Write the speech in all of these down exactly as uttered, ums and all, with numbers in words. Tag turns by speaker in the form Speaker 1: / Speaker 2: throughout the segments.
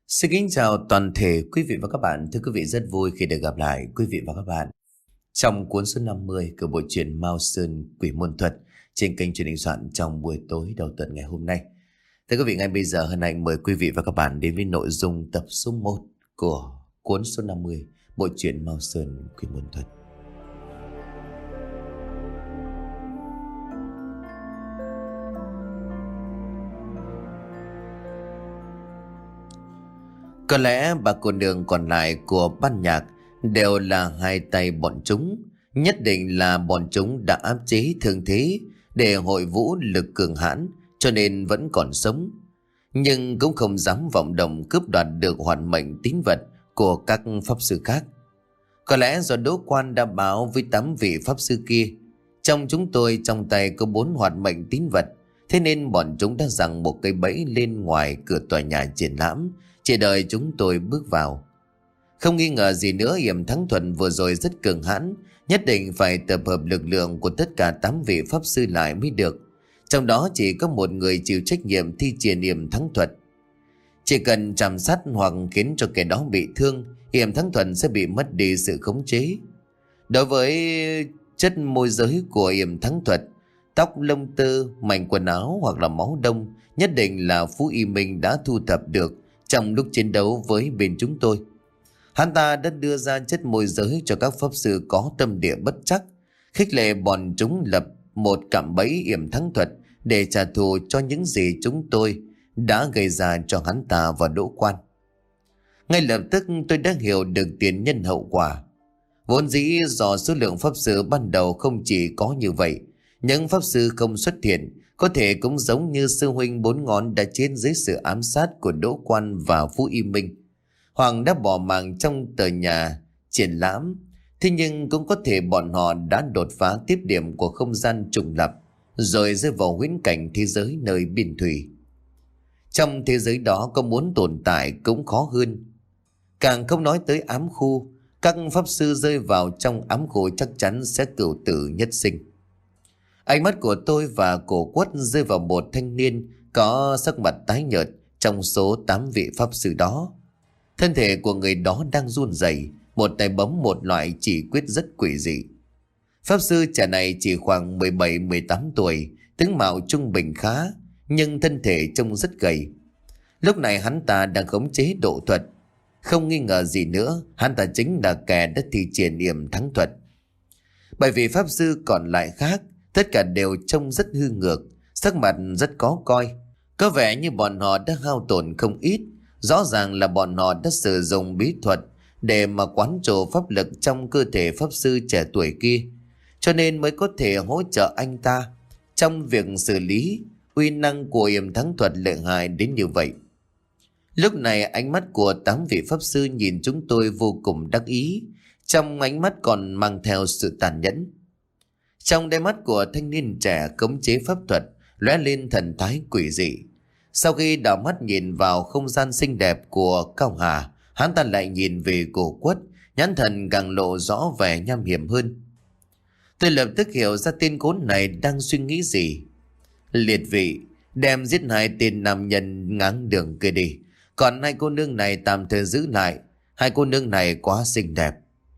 Speaker 1: Xin kính chào toàn thể quý vị và các bạn. Thưa quý vị, rất vui khi được gặp lại quý vị và các bạn trong cuốn số năm mươi của bộ truyện Mao Sơn Quỷ Môn Thuật trên kênh truyền hình soạn trong buổi tối đầu tuần ngày hôm nay. Thưa quý vị, ngay bây giờ Hân Anh mời quý vị và các bạn đến với nội dung tập số một của cuốn số năm mươi bộ truyện Mao Sơn Quỷ Môn Thuật. Có lẽ bà cô nương còn lại của ban nhạc đều là hai tay bọn chúng. Nhất định là bọn chúng đã áp chế thương thế để hội vũ lực cường hãn, cho nên vẫn còn sống. Nhưng cũng không dám vọng động cướp đoạt được hoàn mệnh tín vật của các pháp sư khác. Có lẽ do Đỗ Quan đã báo với tám vị pháp sư kia, trong chúng tôi trong tay có bốn hoàn mệnh tín vật, thế nên bọn chúng đã giằng một cây bẫy lên ngoài cửa tòa nhà triển lãm, chỉ đợi chúng tôi bước vào. Không nghi ngờ gì nữa, Yểm Thắng Thuần vừa rồi rất cường hãn, nhất định phải tập hợp lực lượng của tất cả tám vị pháp sư lại mới được. Trong đó chỉ có một người chịu trách nhiệm thi triển Yểm Thắng Thuật. Chỉ cần chạm sát hoặc khiến cho kẻ đó bị thương, Yểm Thắng Thuần sẽ bị mất đi sự khống chế. Đối với chất môi giới của Yểm Thắng Thuật, tóc, lông tơ, mảnh quần áo hoặc là máu đông, nhất định là Phú Y Minh đã thu thập được trong lúc chiến đấu với bên chúng tôi. Hắn ta đã đưa ra chất môi giới cho các pháp sư có tâm địa bất trắc, khích lệ bọn chúng lập một cạm bẫy Yểm Thắng Thuật để trả thù cho những gì chúng tôi đã gây ra cho hắn ta và Đỗ Quan. Ngay lập tức tôi đã hiểu được tiền nhân hậu quả. Vốn dĩ do số lượng pháp sư ban đầu không chỉ có như vậy, những pháp sư không xuất hiện có thể cũng giống như sư huynh bốn ngón đã chết dưới sự ám sát của Đỗ Quan và Phú Y Minh, Hoàng đã bỏ mạng trong tòa nhà triển lãm. Thế nhưng cũng có thể bọn họ đã đột phá tiếp điểm của không gian trùng lập, rồi rơi vào huyễn cảnh thế giới nơi biên thủy. Trong thế giới đó có muốn tồn tại cũng khó hơn. Càng không nói tới ám khu, các pháp sư rơi vào trong ám khu chắc chắn sẽ cửu tử nhất sinh. Ánh mắt của tôi và cổ Quất rơi vào một thanh niên có sắc mặt tái nhợt trong số tám vị pháp sư đó. Thân thể của người đó đang run rẩy, một tay bấm một loại chỉ quyết rất quỷ dị. Pháp sư trẻ này chỉ khoảng mười bảy mười tám tuổi, tướng mạo trung bình khá, nhưng thân thể trông rất gầy. Lúc này hắn ta đang khống chế độ thuật. Không nghi ngờ gì nữa, hắn ta chính là kẻ đã thi triển Yểm Thắng Thuật. Bởi vì pháp sư còn lại khác, tất cả đều trông rất hư ngược, sắc mặt rất khó coi. Có vẻ như bọn họ đã hao tổn không ít. Rõ ràng là bọn họ đã sử dụng bí thuật để mà quán trổ pháp lực trong cơ thể pháp sư trẻ tuổi kia, cho nên mới có thể hỗ trợ anh ta trong việc xử lý. Uy năng của Yểm Thắng Thuật lợi hại đến như vậy. Lúc này ánh mắt của tám vị pháp sư nhìn chúng tôi vô cùng đắc ý, trong ánh mắt còn mang theo sự tàn nhẫn. Trong đôi mắt của thanh niên trẻ khống chế pháp thuật lóe lên thần thái quỷ dị. Sau khi đảo mắt nhìn vào không gian xinh đẹp của Cao Hà, hắn ta lại nhìn về cổ Quất, nhãn thần càng lộ rõ vẻ nham hiểm hơn. Tôi lập tức hiểu ra tên khốn này đang suy nghĩ gì. Liệt vị, đem giết hai tên nam nhân ngáng đường kia đi, còn hai cô nương này tạm thời giữ lại, hai cô nương này quá xinh đẹp.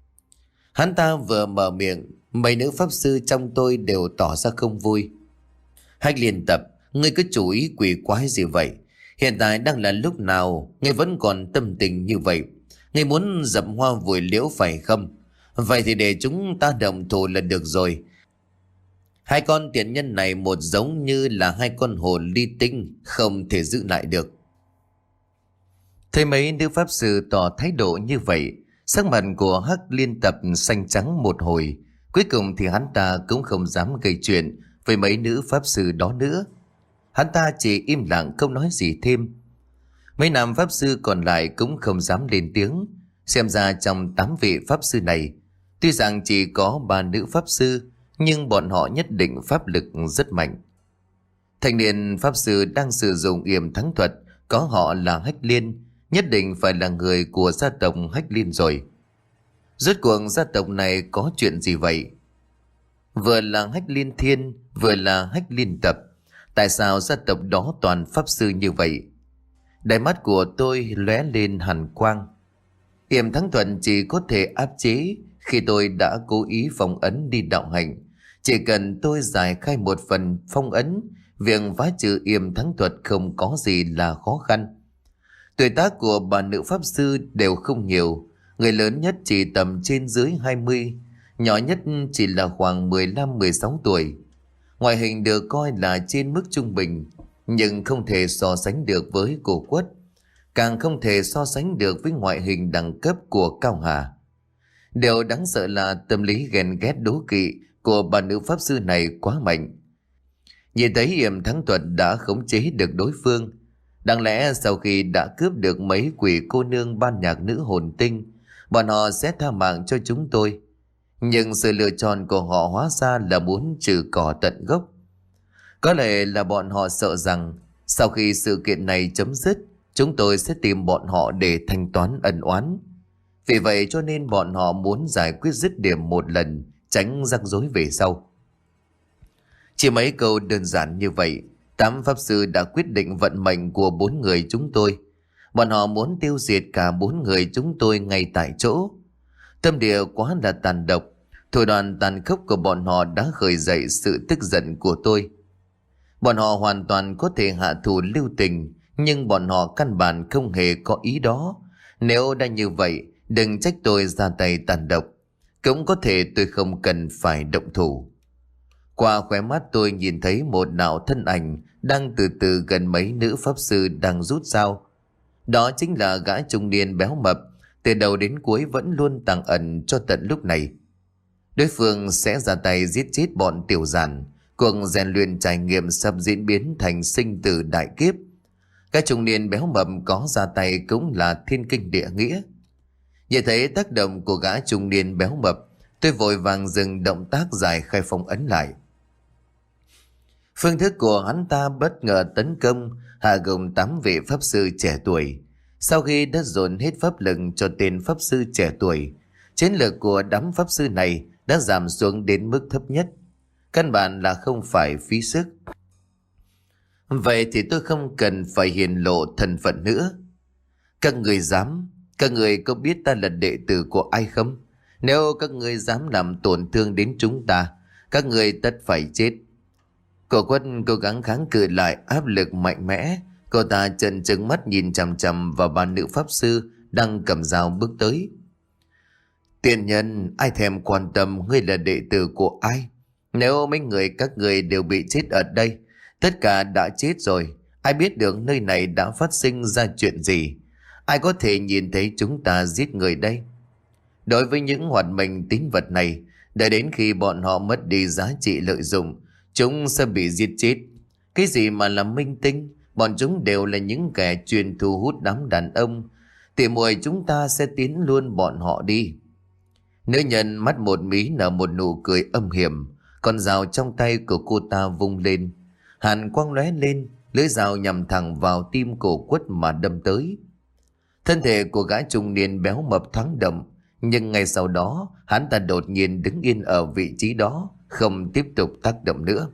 Speaker 1: Hắn ta vừa mở miệng, mấy nữ pháp sư trong tôi đều tỏ ra không vui. Hách Liên Tập, ngươi cứ chú ý quỷ quái gì vậy? Hiện tại đang là lúc nào ngươi vẫn còn tâm tình như vậy? Ngươi muốn dập hoa vùi liễu phải không? Vậy thì để chúng ta đồng thủ là được rồi. Hai con tiện nhân này một giống như là hai con hồn ly tinh, không thể giữ lại được. Thấy mấy nữ pháp sư tỏ thái độ như vậy, sắc mặt của Hắc Liên Tập xanh trắng một hồi. Cuối cùng thì hắn ta cũng không dám gây chuyện với mấy nữ pháp sư đó nữa. Hắn ta chỉ im lặng không nói gì thêm. Mấy nam pháp sư còn lại cũng không dám lên tiếng. Xem ra trong tám vị pháp sư này, tuy rằng chỉ có ba nữ pháp sư, nhưng bọn họ nhất định pháp lực rất mạnh. Thanh niên pháp sư đang sử dụng Yểm Thắng Thuật có họ là Hách Liên, nhất định phải là người của gia tộc Hách Liên rồi. Rốt cuộc gia tộc này có chuyện gì vậy? Vừa là Hách Liên Thiên, vừa là Hách Liên Tập, tại sao gia tộc đó toàn pháp sư như vậy? Đáy mắt của tôi lóe lên hàn quang. Yểm Thắng Thuật chỉ có thể áp chế khi tôi đã cố ý phong ấn đi đạo hành. Chỉ cần tôi giải khai một phần phong ấn, việc phá trừ Yểm Thắng Thuật không có gì là khó khăn. Tuổi tác của bà nữ pháp sư đều không nhiều. Người lớn nhất chỉ tầm trên dưới hai mươi, nhỏ nhất chỉ là khoảng mười lăm mười sáu tuổi. Ngoại hình được coi là trên mức trung bình, nhưng không thể so sánh được với Cổ Quất, càng không thể so sánh được với ngoại hình đẳng cấp của Cao Hà. Điều đáng sợ là tâm lý ghen ghét đố kỵ của bà nữ pháp sư này quá mạnh. Nhìn thấy Yểm Thắng Thuật đã khống chế được đối phương, đáng lẽ sau khi đã cướp được mấy quỷ cô nương ban nhạc nữ hồn tinh, bọn họ sẽ tha mạng cho chúng tôi. Nhưng sự lựa chọn của họ hóa ra là muốn trừ cỏ tận gốc. Có lẽ là bọn họ sợ rằng sau khi sự kiện này chấm dứt, chúng tôi sẽ tìm bọn họ để thanh toán ân oán. Vì vậy cho nên bọn họ muốn giải quyết dứt điểm một lần, tránh rắc rối về sau. Chỉ mấy câu đơn giản như vậy, tám pháp sư đã quyết định vận mệnh của bốn người chúng tôi. Bọn họ muốn tiêu diệt cả bốn người chúng tôi ngay tại chỗ. Tâm địa quá là tàn độc, thủ đoạn tàn khốc của bọn họ đã khởi dậy sự tức giận của tôi. Bọn họ hoàn toàn có thể hạ thủ lưu tình, nhưng bọn họ căn bản không hề có ý đó. Nếu đã như vậy, đừng trách tôi ra tay tàn độc. Cũng có thể tôi không cần phải động thủ. Qua khóe mắt tôi nhìn thấy một đạo thân ảnh đang từ từ gần mấy nữ pháp sư đang rút dao. Đó chính là gã trung niên béo mập, từ đầu đến cuối vẫn luôn tàng ẩn cho tận lúc này. Đối phương sẽ ra tay giết chết bọn tiểu giản. Cuộc rèn luyện trải nghiệm sắp diễn biến thành sinh tử đại kiếp. Cái trung niên béo mập có ra tay cũng là thiên kinh địa nghĩa. Nhìn thấy tác động của gã trung niên béo mập, tôi vội vàng dừng động tác giải khai phong ấn lại. Phương thức của hắn ta bất ngờ tấn công hạ gồng tám vị pháp sư trẻ tuổi. Sau khi đã dồn hết pháp lực cho tên pháp sư trẻ tuổi, chiến lược của đám pháp sư này đã giảm xuống đến mức thấp nhất. Căn bản là không phải phí sức. Vậy thì tôi không cần phải hiển lộ thân phận nữa. Các người dám, các người có biết ta là đệ tử của ai không? Nếu các người dám làm tổn thương đến chúng ta, các người tất phải chết. Cổ Quất cố gắng kháng cự lại áp lực mạnh mẽ. Cô ta trợn trừng mắt nhìn chằm chằm vào bà nữ pháp sư đang cầm dao bước tới. Tiện nhân, ai thèm quan tâm ngươi là đệ tử của ai? Nếu mấy người các người đều bị chết ở đây, tất cả đã chết rồi. Ai biết được nơi này đã phát sinh ra chuyện gì? Ai có thể nhìn thấy chúng ta giết người đây? Đối với những hoạt mệnh tín vật này, đợi đến khi bọn họ mất đi giá trị lợi dụng, chúng sẽ bị giết chết. Cái gì mà là minh tinh? Bọn chúng đều là những kẻ chuyên thu hút đám đàn ông. Tỉ muội chúng ta sẽ tiến luôn bọn họ đi. Nữ nhân mắt một mí nở một nụ cười âm hiểm. Con dao trong tay của cô ta vung lên, hàn quang lóe lên, lưỡi dao nhằm thẳng vào tim Cổ Quất mà đâm tới. Thân thể của gã trung niên béo mập thoáng động, nhưng ngay sau đó hắn ta đột nhiên đứng yên ở vị trí đó, không tiếp tục tác động nữa.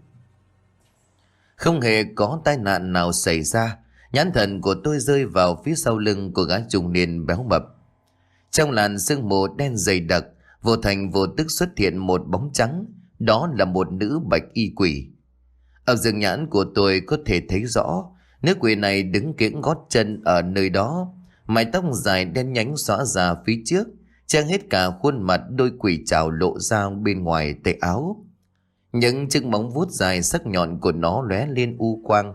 Speaker 1: Không hề có tai nạn nào xảy ra. Nhãn thần của tôi rơi vào phía sau lưng của gã trung niên béo mập. Trong làn sương mù đen dày đặc, vô thành vô tức xuất hiện một bóng trắng. Đó là một nữ bạch y quỷ. Ở rừng nhãn của tôi có thể thấy rõ, nữ quỷ này đứng kiễng gót chân ở nơi đó, mái tóc dài đen nhánh xõa ra phía trước, che hết cả khuôn mặt, đôi quỷ trảo lộ ra bên ngoài tay áo. Những chiếc móng vuốt dài sắc nhọn của nó lóe lên u quang.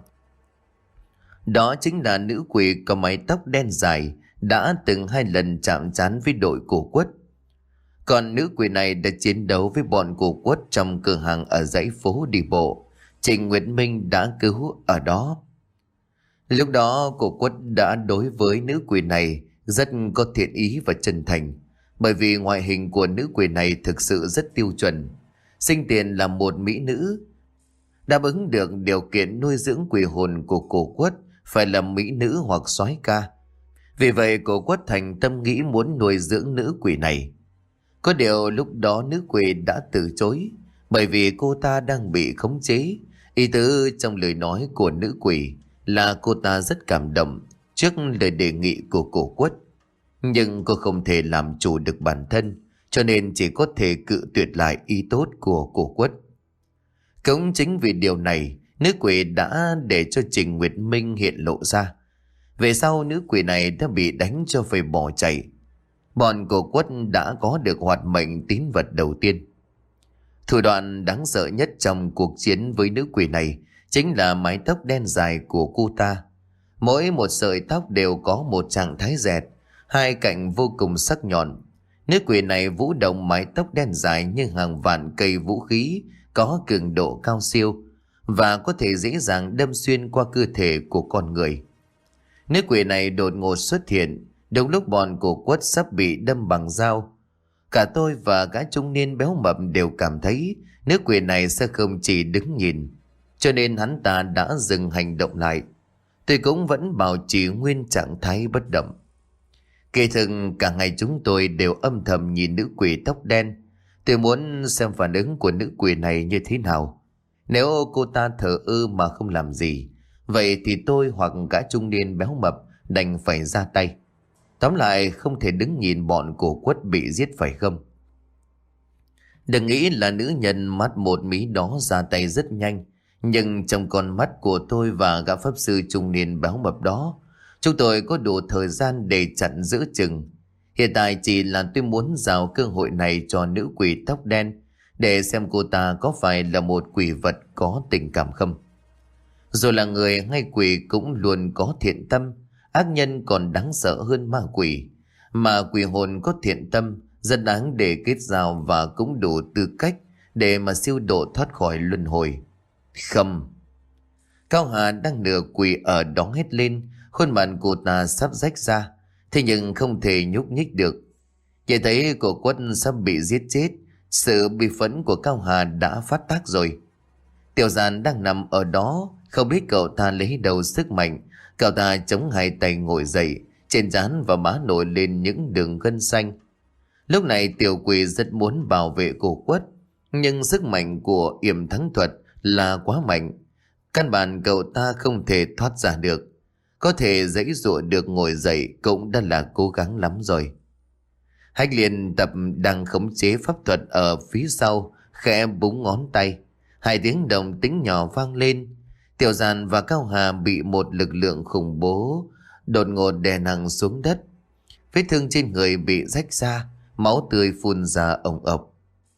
Speaker 1: Đó chính là nữ quỷ có mái tóc đen dài đã từng hai lần chạm trán với đội Cổ Quất. Còn nữ quỷ này đã chiến đấu với bọn Cổ Quất trong cửa hàng ở dãy phố đi bộ. Trịnh Nguyệt Minh đã cứu ở đó. Lúc đó Cổ Quất đã đối với nữ quỷ này rất có thiện ý và chân thành. Bởi vì ngoại hình của nữ quỷ này thực sự rất tiêu chuẩn. Sinh tiền là một mỹ nữ, đáp ứng được điều kiện nuôi dưỡng quỷ hồn của Cổ Quất phải là mỹ nữ hoặc soái ca. Vì vậy Cổ Quất thành tâm nghĩ muốn nuôi dưỡng nữ quỷ này. Có điều lúc đó nữ quỷ đã từ chối, bởi vì cô ta đang bị khống chế. Ý tứ trong lời nói của nữ quỷ là cô ta rất cảm động, trước lời đề nghị của cổ quất. Nhưng cô không thể làm chủ được bản thân, cho nên chỉ có thể cự tuyệt lại ý tốt của cổ quất. Cũng chính vì điều này, nữ quỷ đã để cho Trình Nguyệt Minh hiện lộ ra. Về sau nữ quỷ này đã bị đánh cho phải bỏ chạy. Bọn cổ quất đã có được hoạt mệnh tín vật đầu tiên. Thủ đoạn đáng sợ nhất trong cuộc chiến với nữ quỷ này chính là mái tóc đen dài của cô ta. Mỗi một sợi tóc đều có một trạng thái dẹt, hai cạnh vô cùng sắc nhọn. Nữ quỷ này vũ động mái tóc đen dài như hàng vạn cây vũ khí có cường độ cao siêu và có thể dễ dàng đâm xuyên qua cơ thể của con người. Nữ quỷ này đột ngột xuất hiện đúng lúc bọn cổ quất sắp bị đâm bằng dao. Cả tôi và gã trung niên béo mập đều cảm thấy nữ quỷ này sẽ không chỉ đứng nhìn, cho nên hắn ta đã dừng hành động lại. Tôi cũng vẫn bảo trì nguyên trạng thái bất động. Kỳ thực cả ngày chúng tôi đều âm thầm nhìn nữ quỷ tóc đen. Tôi muốn xem phản ứng của nữ quỷ này như thế nào. Nếu cô ta thờ ơ mà không làm gì, vậy thì tôi hoặc gã trung niên béo mập đành phải ra tay. Tóm lại không thể đứng nhìn bọn cổ quất bị giết phải không? Đừng nghĩ là nữ nhân mắt một mí đó ra tay rất nhanh, nhưng trong con mắt của tôi và gã pháp sư trung niên béo mập đó, chúng tôi có đủ thời gian để chặn giữ chừng. Hiện tại chỉ là tôi muốn giao cơ hội này cho nữ quỷ tóc đen để xem cô ta có phải là một quỷ vật có tình cảm không. Dù là người hay quỷ cũng luôn có thiện tâm, ác nhân còn đáng sợ hơn ma quỷ. Mà quỷ hồn có thiện tâm rất đáng để kết giao và cũng đủ tư cách để mà siêu độ thoát khỏi luân hồi. Không. Cao Hà đang nửa quỳ ở đó hét lên, khuôn mặt cô ta sắp rách ra, thế nhưng không thể nhúc nhích được. Chỉ thấy cổ quất sắp bị giết chết, sự bi phẫn của Cao Hà đã phát tác rồi. Tiểu Giàn đang nằm ở đó, không biết cậu ta lấy đâu sức mạnh. Cậu ta chống hai tay ngồi dậy, trên trán và má nổi lên những đường gân xanh. Lúc này tiểu quỷ rất muốn bảo vệ cổ quất, nhưng sức mạnh của yểm thắng thuật là quá mạnh. Căn bản cậu ta không thể thoát ra được. Có thể giãy giụa được ngồi dậy cũng đã là cố gắng lắm rồi. Hách Liên Tập đang khống chế pháp thuật ở phía sau, khẽ búng ngón tay. Hai tiếng đồng tính nhỏ vang lên. Tiểu Giàn và Cao Hà bị một lực lượng khủng bố đột ngột đè nặng xuống đất. Vết thương trên người bị rách ra, máu tươi phun ra ồng ộc.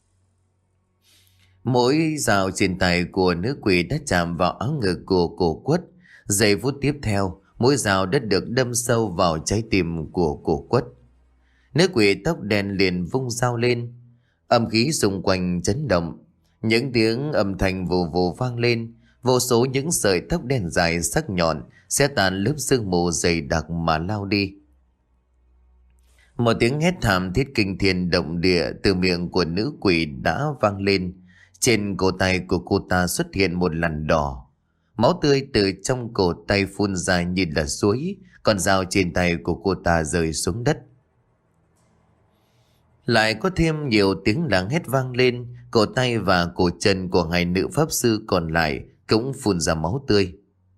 Speaker 1: Mỗi dao trên tay của nữ quỷ đã chạm vào áo ngực của cổ quất. Giây phút tiếp theo, mỗi dao đã được đâm sâu vào trái tim của cổ quất. Nữ quỷ tóc đen liền vung dao lên, âm khí xung quanh chấn động. Những tiếng âm thanh vù vù vang lên, vô số những sợi tóc đen dài sắc nhọn sẽ tàn lớp sương mù dày đặc mà lao đi. Một tiếng hét thảm thiết kinh thiên động địa từ miệng của nữ quỷ đã vang lên. Trên cổ tay của cô ta xuất hiện một lằn đỏ. Máu tươi từ trong cổ tay phun ra như là suối, còn dao trên tay của cô ta rơi xuống đất. Lại có thêm nhiều tiếng làng hét vang lên, cổ tay và cổ chân của hai nữ pháp sư còn lại cũng phun ra máu tươi.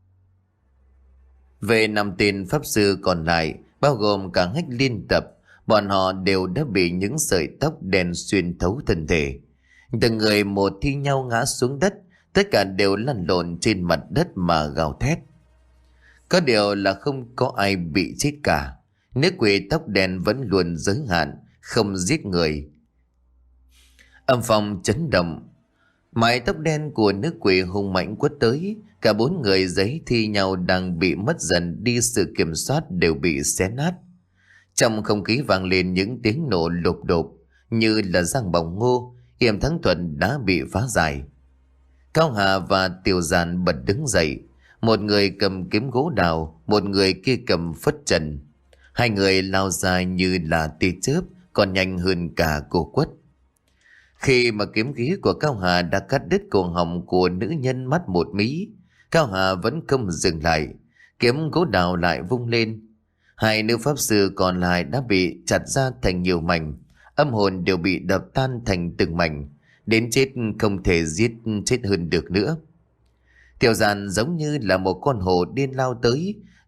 Speaker 1: Về năm tên pháp sư còn lại, bao gồm cả Hách Liên Tập, bọn họ đều đã bị những sợi tóc đen xuyên thấu thân thể. Từng người một thi nhau ngã xuống đất, tất cả đều lăn lộn trên mặt đất mà gào thét. Có điều là không có ai bị chết cả. Nữ quỷ tóc đen vẫn luôn giới hạn, không giết người. Âm phong chấn động, mái tóc đen của nữ quỷ hung mạnh quất tới. Cả bốn người giấy thi nhau đang bị mất dần đi sự kiểm soát đều bị xé nát. Trong không khí vang lên những tiếng nổ lục đột, như là giang bỏng ngô. Yểm thắng thuật đã bị phá giải. Cao Hà và Tiểu Giàn bật đứng dậy, một người cầm kiếm gỗ đào, một người kia cầm phất trần. Hai người lao ra như là tia chớp, còn nhanh hơn cả cổ quất. Khi mà kiếm khí của Cao Hà đã cắt đứt cổ họng của nữ nhân mắt một mí, Cao Hà vẫn không dừng lại, kiếm gỗ đào lại vung lên. Hai nữ pháp sư còn lại đã bị chặt ra thành nhiều mảnh, âm hồn đều bị đập tan thành từng mảnh, đến chết không thể giết chết hơn được nữa. Tiểu Giàn giống như là một con hổ điên lao tới, cậu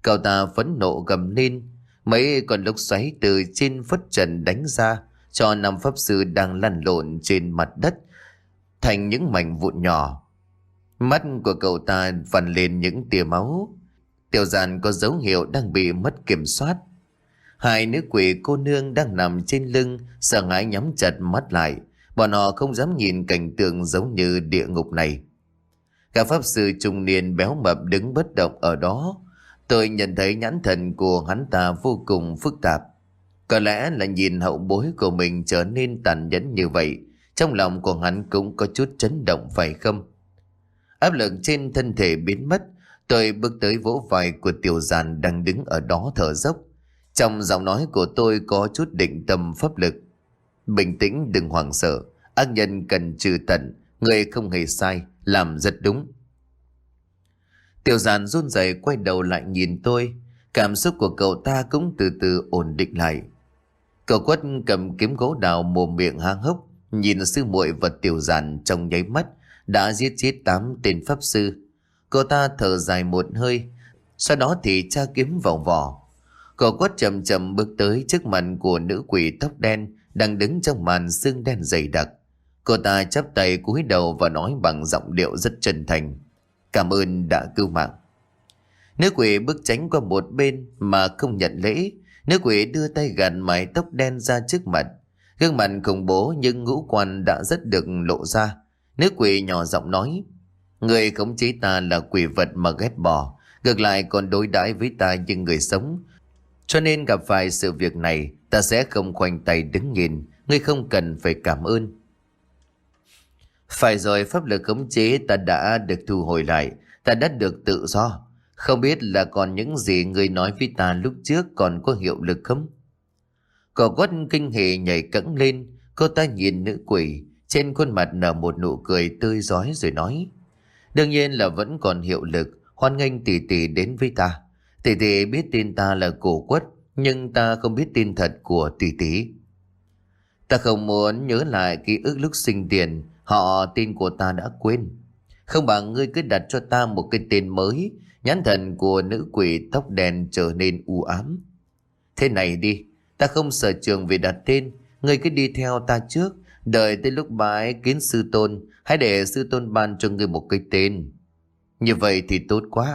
Speaker 1: Cậu ta phẫn nộ gầm lên. Mấy con lốc xoáy từ trên phất trần đánh ra, cho năm pháp sư đang lăn lộn trên mặt đất thành những mảnh vụn nhỏ. Mắt của cậu ta vằn lên những tia máu. Tiểu Giản có dấu hiệu đang bị mất kiểm soát. Hai nữ quỷ cô nương đang nằm trên lưng, sợ hãi nhắm chặt mắt lại. Bọn họ không dám nhìn cảnh tượng giống như địa ngục này. Cả pháp sư trung niên béo mập đứng bất động ở đó. Tôi nhận thấy nhãn thần của hắn ta vô cùng phức tạp. Có lẽ là nhìn hậu bối của mình trở nên tàn nhẫn như vậy, trong lòng của hắn cũng có chút chấn động phải không? Áp lực trên thân thể biến mất, tôi bước tới vỗ vai của Tiểu Giản đang đứng ở đó thở dốc. Trong giọng nói của tôi có chút định tâm pháp lực. Bình tĩnh, đừng hoảng sợ, ác nhân cần trừ tận, người không hề sai, làm rất đúng. Tiểu Giản run rẩy quay đầu lại nhìn tôi, cảm xúc của cậu ta cũng từ từ ổn định lại. Cậu Quất cầm kiếm gỗ đào mồm miệng há hốc, nhìn sư muội và Tiểu Giản trong nháy mắt đã giết chết tám tên pháp sư. Cậu ta thở dài một hơi, sau đó thì tra kiếm vào vỏ. Cậu Quất chậm chậm bước tới trước mặt của nữ quỷ tóc đen đang đứng trong màn sương đen dày đặc. Cô ta chắp tay cúi đầu và nói bằng giọng điệu rất chân thành: "Cảm ơn đã cứu mạng." Nữ quỷ bước tránh qua một bên mà không nhận lễ. Nữ quỷ đưa tay gạt mái tóc đen ra trước mặt. Gương mặt khủng bố nhưng ngũ quan đã rất được lộ ra. Nữ quỷ nhỏ giọng nói: "Người khống chế ta là quỷ vật mà ghét bỏ, ngược lại còn đối đãi với ta như người sống. Cho nên gặp phải sự việc này, ta sẽ không khoanh tay đứng nhìn. Ngươi không cần phải cảm ơn." Phải rồi, pháp lực khống chế ta đã được thu hồi lại, ta đã được tự do. Không biết là còn những gì ngươi nói với ta lúc trước còn có hiệu lực không? Cậu Quất kinh hỉ nhảy cẫng lên. Cô ta nhìn nữ quỷ, trên khuôn mặt nở một nụ cười tươi rói rồi nói: "Đương nhiên là vẫn còn hiệu lực. Hoan nghênh tỷ tỷ đến với ta. Tỷ tỷ biết tin ta là Cổ Quất, nhưng ta không biết tin thật của tỷ tỷ. Ta không muốn nhớ lại ký ức lúc sinh tiền. Họ tin của ta đã quên. Không bằng ngươi cứ đặt cho ta một cái tên mới." Nhãn thần của nữ quỷ tóc đen trở nên u ám. "Thế này đi, ta không sở trường về đặt tên. Ngươi cứ đi theo ta trước, đợi tới lúc bái kiến sư tôn, hãy để sư tôn ban cho ngươi một cái tên." "Như vậy thì tốt quá."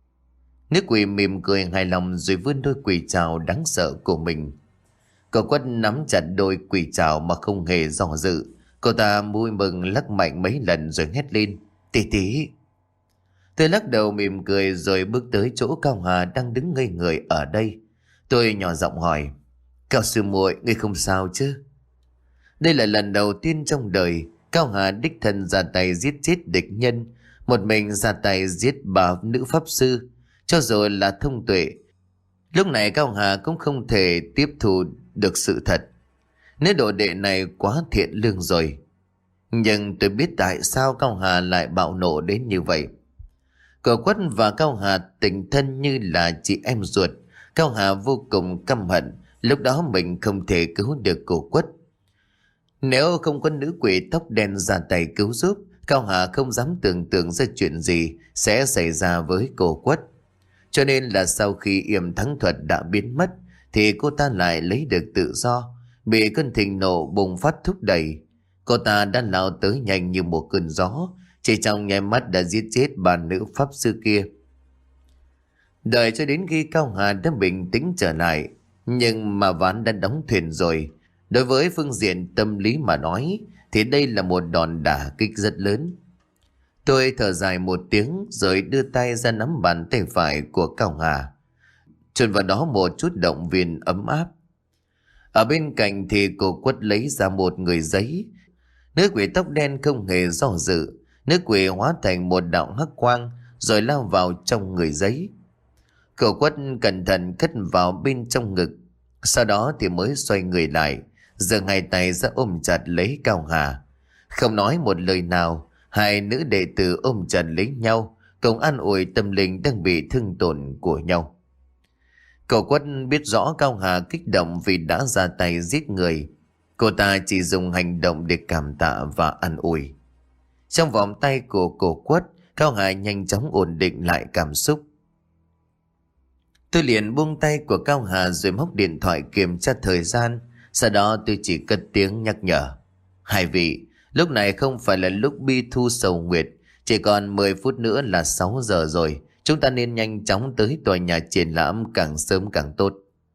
Speaker 1: Nữ quỷ mỉm cười hài lòng rồi vươn đôi quỷ trảo đáng sợ của mình. Cậu Quất nắm chặt đôi quỷ trảo mà không hề do dự. Cô ta vui mừng lắc mạnh mấy lần rồi hét lên: "Tỷ tỷ!" Tôi lắc đầu mỉm cười rồi bước tới chỗ Cao Hà đang đứng ngây người ở đây. Tôi nhỏ giọng hỏi: "Cao sư muội, ngươi không sao chứ?" Đây là lần đầu tiên trong đời Cao Hà đích thân ra tay giết chết địch nhân, một mình ra tay giết bà nữ pháp sư. Cho dù là thông tuệ, lúc này Cao Hà cũng không thể tiếp thu được sự thật. Nếu đồ đệ này quá thiện lương rồi. Nhưng tôi biết tại sao Cao Hà lại bạo nộ đến như vậy. Cậu Quất và Cao Hà tình thân như là chị em ruột. Cao Hà vô cùng căm hận lúc đó mình không thể cứu được Cậu Quất. Nếu không có nữ quỷ tóc đen ra tay cứu giúp, Cao Hà không dám tưởng tượng ra chuyện gì sẽ xảy ra với Cậu Quất. Cho nên là sau khi yểm thắng thuật đã biến mất thì cô ta lại lấy được tự do. Bị cơn thịnh nộ bùng phát thúc đẩy, cô ta đã lao tới nhanh như một cơn gió, chỉ trong nháy mắt đã giết chết bà nữ pháp sư kia. Đợi cho đến khi Cao Hà đã bình tĩnh trở lại, nhưng mà ván đã đóng thuyền rồi. Đối với phương diện tâm lý mà nói thì đây là một đòn đả kích rất lớn. Tôi thở dài một tiếng rồi đưa tay ra nắm bàn tay phải của Cao Hà, chôn vào đó một chút động viên ấm áp. Ở bên cạnh thì cô Quất lấy ra một người giấy. Nữ quỷ tóc đen không hề do dự, nữ quỷ hóa thành một đạo hắc quang rồi lao vào trong người giấy. Cô Quất cẩn thận cất vào bên trong ngực, sau đó thì mới xoay người lại, giơ hai tay ra ôm chặt lấy Cao Hà. Không nói một lời nào, hai nữ đệ tử ôm chặt lấy nhau, cùng an ủi tâm linh đang bị thương tổn của nhau. Cậu Quất biết rõ Cao Hà kích động vì đã ra tay giết người. Cô ta chỉ dùng hành động để cảm tạ và an ủi. Trong vòng tay của cô Quất, Cao Hà nhanh chóng ổn định lại cảm xúc. Tôi liền buông tay của Cao Hà rồi móc điện thoại kiểm tra thời gian. Sau đó tôi chỉ cất tiếng nhắc nhở: hai vị, lúc này không phải là lúc bi thu sầu nguyệt, chỉ còn mười phút nữa là sáu giờ rồi. Chúng ta nên nhanh chóng tới tòa nhà triển lãm, càng sớm càng tốt.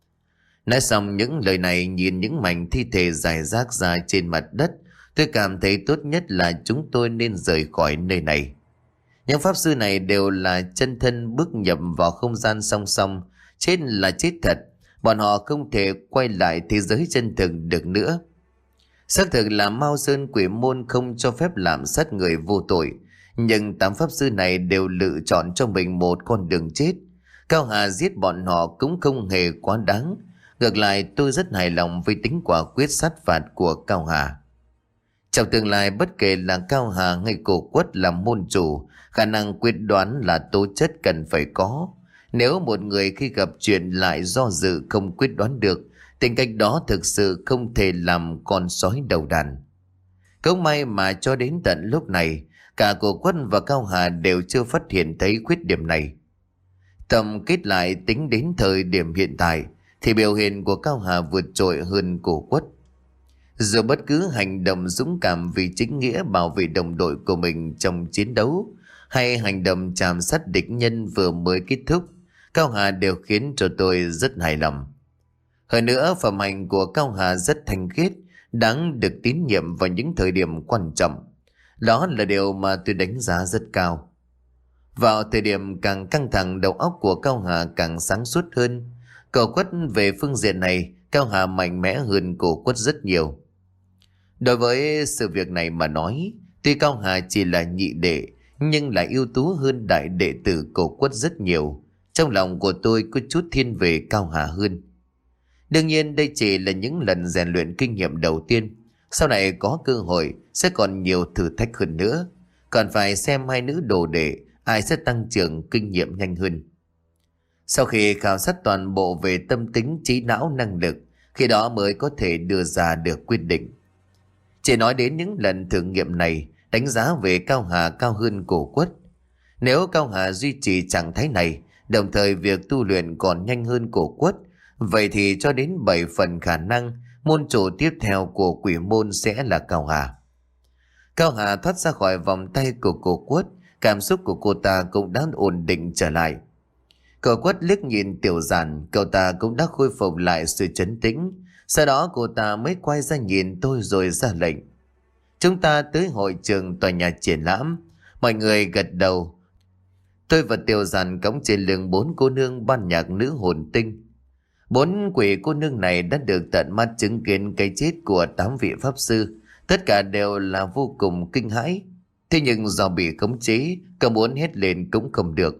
Speaker 1: Nói xong những lời này, nhìn những mảnh thi thể rải rác ra trên mặt đất, tôi cảm thấy tốt nhất là chúng tôi nên rời khỏi nơi này. Những pháp sư này đều là chân thân bước nhập vào không gian song song, chết là chết thật, bọn họ không thể quay lại thế giới chân thực được nữa. Xác thực là Mao Sơn Quỷ Môn không cho phép làm sát người vô tội, nhưng tám pháp sư này đều lựa chọn cho mình một con đường chết. Cao Hà giết bọn họ cũng không hề quá đáng. Ngược lại, tôi rất hài lòng với tính quả quyết sát phạt của Cao Hà. Trong tương lai, bất kể là Cao Hà hay Cổ Quất làm môn chủ, khả năng quyết đoán là tố chất cần phải có. Nếu một người khi gặp chuyện lại do dự không quyết đoán được, tính cách đó thực sự không thể làm con sói đầu đàn. Không may mà cho đến tận lúc này, cả Cổ Quất và Cao Hà đều chưa phát hiện thấy khuyết điểm này. Tổng kết lại, tính đến thời điểm hiện tại thì biểu hiện của Cao Hà vượt trội hơn Cổ Quất. Dù bất cứ hành động dũng cảm vì chính nghĩa bảo vệ đồng đội của mình trong chiến đấu, hay hành động chạm sát địch nhân vừa mới kết thúc, Cao Hà đều khiến cho tôi rất hài lòng. Hơn nữa, phẩm hành của Cao Hà rất thanh khiết, đáng được tín nhiệm vào những thời điểm quan trọng. Đó là điều mà tôi đánh giá rất cao. Vào thời điểm càng căng thẳng, đầu óc của Cao Hà càng sáng suốt hơn. Cổ Quất về phương diện này, Cao Hà mạnh mẽ hơn Cổ Quất rất nhiều. Đối với sự việc này mà nói, tuy Cao Hà chỉ là nhị đệ, nhưng lại ưu tú hơn đại đệ tử Cổ Quất rất nhiều. Trong lòng của tôi có chút thiên về Cao Hà hơn. Đương nhiên đây chỉ là những lần rèn luyện kinh nghiệm đầu tiên. Sau này có cơ hội sẽ còn nhiều thử thách hơn nữa. Còn phải xem hai nữ đồ đệ ai sẽ tăng trưởng kinh nghiệm nhanh hơn. Sau khi khảo sát toàn bộ về tâm tính, trí não, năng lực, khi đó mới có thể đưa ra được quyết định. Chỉ nói đến những lần thử nghiệm này, đánh giá về Cao Hà cao hơn Cổ Quất. Nếu Cao Hà duy trì trạng thái này, đồng thời việc tu luyện còn nhanh hơn Cổ Quất, vậy thì cho đến bảy phần khả năng môn chủ tiếp theo của quỷ môn sẽ là Cao Hà. Cao Hà thoát ra khỏi vòng tay của Cổ Quất, cảm xúc của cô ta cũng đã ổn định trở lại. Cổ Quất liếc nhìn Tiểu Giản, cậu ta cũng đã khôi phục lại sự trấn tĩnh. Sau đó cô ta mới quay ra nhìn tôi rồi ra lệnh: chúng ta tới hội trường tòa nhà triển lãm. Mọi người gật đầu. Tôi và Tiểu Giản cõng trên lưng bốn cô nương ban nhạc nữ hồn tinh. Bốn quỷ cô nương này đã được tận mắt chứng kiến cái chết của tám vị pháp sư. Tất cả đều là vô cùng kinh hãi. Thế nhưng do bị khống chế, có muốn hét lên cũng không được.